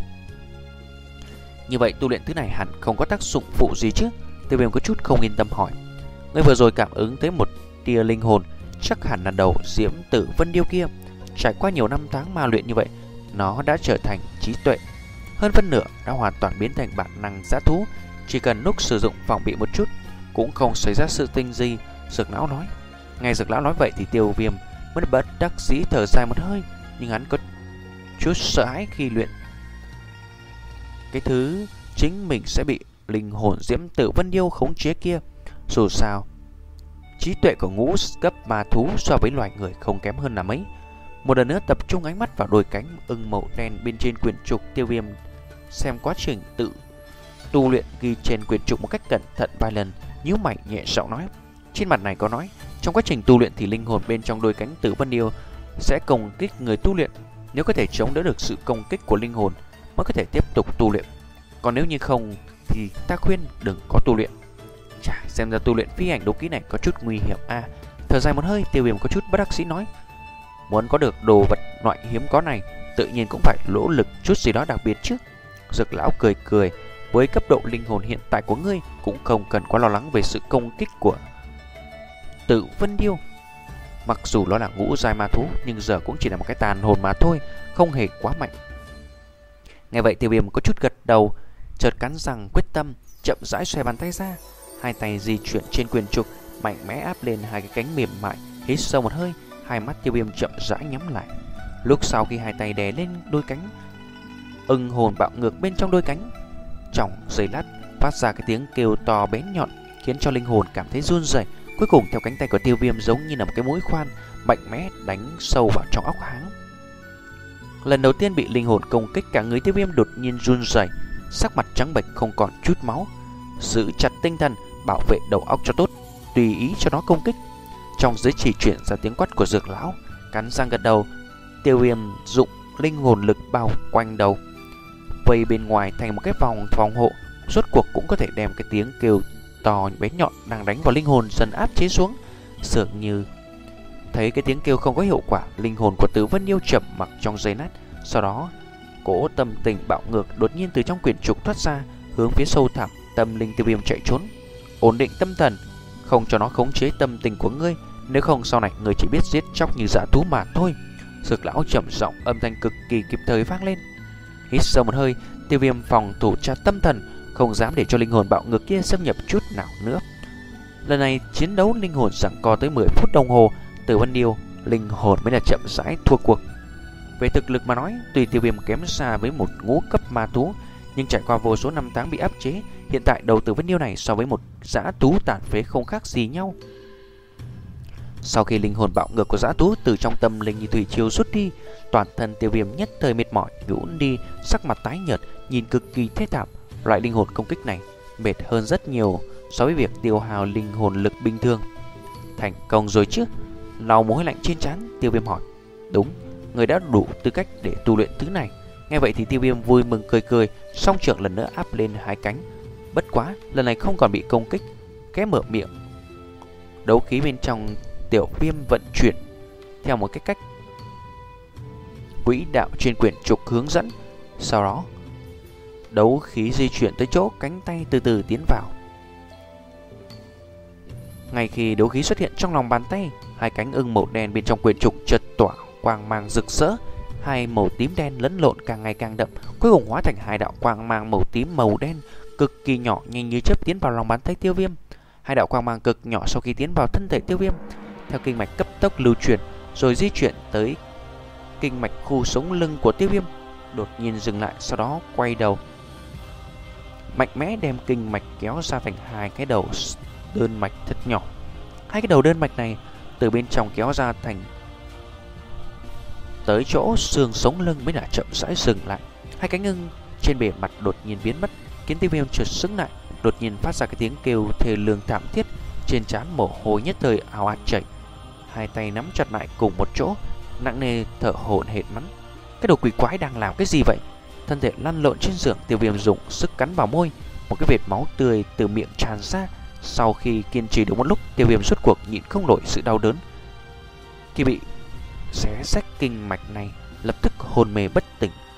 Như vậy tu luyện thứ này hẳn không có tác dụng phụ gì chứ? Tiêu Viêm có chút không yên tâm hỏi. Ngươi vừa rồi cảm ứng tới một tia linh hồn, chắc hẳn là đầu Diễm Tử Vân Điêu kia. Trải qua nhiều năm tháng ma luyện như vậy, nó đã trở thành trí tuệ, hơn phân nửa đã hoàn toàn biến thành bản năng dã thú. Chỉ cần lúc sử dụng phòng bị một chút cũng không xảy ra sự tinh gì. Dược lão nói. Nghe Dược lão nói vậy thì Tiêu Viêm mới bất đắc dĩ thở dài một hơi, nhưng hắn có chút sợ hãi khi luyện cái thứ chính mình sẽ bị linh hồn Diễm Tử Vân Điêu khống chế kia. Dù sao trí tuệ của ngũ cấp ma thú so với loài người không kém hơn là mấy. Một lần nữa tập trung ánh mắt vào đôi cánh ưng màu đen bên trên quyển trục. Tiêu Viêm xem quá trình tự tu luyện ghi trên quyển trục một cách cẩn thận vài lần, nhíu mày nhẹ giọng nói. Trên mặt này có nói, trong quá trình tu luyện thì linh hồn bên trong đôi cánh Tử Vân Điêu sẽ công kích người tu luyện. Nếu có thể chống đỡ được sự công kích của linh hồn mới có thể tiếp tục tu luyện, còn nếu như không thì ta khuyên đừng có tu luyện. Chà, xem ra tu luyện phi hành đấu kỹ này có chút nguy hiểm a. À, thở dài một hơi, Tiêu Viêm có chút bất đắc dĩ nói. Muốn có được đồ vật loại hiếm có này, tự nhiên cũng phải nỗ lực chút gì đó đặc biệt chứ. Dược lão cười cười. Với cấp độ linh hồn hiện tại của ngươi cũng không cần quá lo lắng về sự công kích của Tử Vân Điêu. Mặc dù nó là ngũ giai ma thú, nhưng giờ cũng chỉ là một cái tàn hồn mà thôi, không hề quá mạnh. Nghe vậy Tiêu Viêm có chút gật đầu, chợt cắn răng quyết tâm, chậm rãi xoay bàn tay ra. Hai tay di chuyển trên quyền trục, mạnh mẽ áp lên hai cái cánh mềm mại. Hít sâu một hơi, hai mắt Tiêu Viêm chậm rãi nhắm lại. Lúc sau khi hai tay đè lên đôi cánh ưng hồn bạo ngược bên trong đôi cánh, trong giây lát phát ra cái tiếng kêu to bén nhọn, khiến cho linh hồn cảm thấy run rẩy. Cuối cùng theo cánh tay của Tiêu Viêm giống như là một cái mũi khoan mạnh mẽ đánh sâu vào trong óc hắn. Lần đầu tiên bị linh hồn công kích, cả người Tiêu Viêm đột nhiên run rẩy, sắc mặt trắng bệch không còn chút máu. Giữ chặt tinh thần, bảo vệ đầu óc cho tốt, tùy ý cho nó công kích. Trong giới chỉ chuyển ra tiếng quát của Dược lão. Cắn răng gật đầu, Tiêu Viêm dụng linh hồn lực bao quanh đầu, vây bên ngoài thành một cái vòng phòng hộ, rốt cuộc cũng có thể đem cái tiếng kêu to bén nhọn đang đánh vào linh hồn dần áp chế xuống. Dường như thấy cái tiếng kêu không có hiệu quả, linh hồn của Tử Vân Điêu chậm mặc trong giây lát. Sau đó cỗ tâm tình bạo ngược đột nhiên từ trong quyển trục thoát ra, hướng phía sâu thẳm tâm linh Tiêu Viêm chạy trốn. Ổn định tâm thần, không cho nó khống chế tâm tình của ngươi, nếu không sau này ngươi chỉ biết giết chóc như dã thú mà thôi. Dược lão trầm giọng, âm thanh cực kỳ kịp thời vang lên. Hít sâu một hơi, Tiêu Viêm phòng thủ chặt tâm thần, không dám để cho linh hồn bạo ngược kia xâm nhập chút nào nữa. Lần này chiến đấu linh hồn giằng co tới mười phút đồng hồ, Tử Vân Điêu linh hồn mới là chậm rãi thua cuộc. Về thực lực mà nói, tuy Tiêu Viêm kém xa với một ngũ cấp ma thú, nhưng trải qua vô số năm tháng bị áp chế, hiện tại đầu Tử Vân Điêu này so với một dã thú tàn phế không khác gì nhau. Sau khi linh hồn bạo ngược của dã thú từ trong tâm linh như thủy triều rút đi, toàn thân Tiêu Viêm nhất thời mệt mỏi nhũn đi, sắc mặt tái nhợt, nhìn cực kỳ thê thảm. Loại linh hồn công kích này mệt hơn rất nhiều so với việc tiêu hao linh hồn lực bình thường. Thành công rồi chứ? Lau mồ hôi lạnh trên trán, Tiêu Viêm hỏi. Đúng, người đã đủ tư cách để tu luyện thứ này. Nghe vậy thì Tiêu Viêm vui mừng cười cười, song trưởng lần nữa áp lên hai cánh. Bất quá, lần này không còn bị công kích, khẽ mở miệng. Đấu khí bên trong Tiểu Viêm vận chuyển theo một cái cách quỹ đạo trên quyển trục hướng dẫn. Sau đó đấu khí di chuyển tới chỗ cánh tay từ từ tiến vào. Ngay khi đấu khí xuất hiện trong lòng bàn tay, hai cánh ưng màu đen bên trong quyển trục chợt tỏa quang mang rực rỡ. Hai màu tím đen lẫn lộn càng ngày càng đậm, cuối cùng hóa thành hai đạo quang mang màu tím màu đen cực kỳ nhỏ, nhanh như chớp tiến vào lòng bàn tay Tiêu Viêm. Hai đạo quang mang cực nhỏ sau khi tiến vào thân thể Tiêu Viêm, theo kinh mạch cấp tốc lưu chuyển, rồi di chuyển tới kinh mạch khu sống lưng của Tiêu Viêm, đột nhiên dừng lại, sau đó quay đầu, mạnh mẽ đem kinh mạch kéo ra thành hai cái đầu đơn mạch thật nhỏ. Hai cái đầu đơn mạch này từ bên trong kéo ra thành tới chỗ xương sống lưng mới là chậm rãi dừng lại. Hai cánh ưng trên bề mặt đột nhiên biến mất, khiến Tiêu Viêm chợt sững lại, đột nhiên phát ra cái tiếng kêu thê lương thảm thiết, trên trán mồ hôi nhất thời ào ạt chảy. Hai tay nắm chặt lại cùng một chỗ, nặng nề thở hổn hển mắng. Cái đồ quỷ quái đang làm cái gì vậy? Thân thể lăn lộn trên giường, Tiêu Viêm dùng sức cắn vào môi, một cái vệt máu tươi từ miệng tràn ra. Sau khi kiên trì được một lúc, Tiêu Viêm rốt cuộc nhịn không nổi sự đau đớn khi bị xé rách kinh mạch này, lập tức hôn mê bất tỉnh.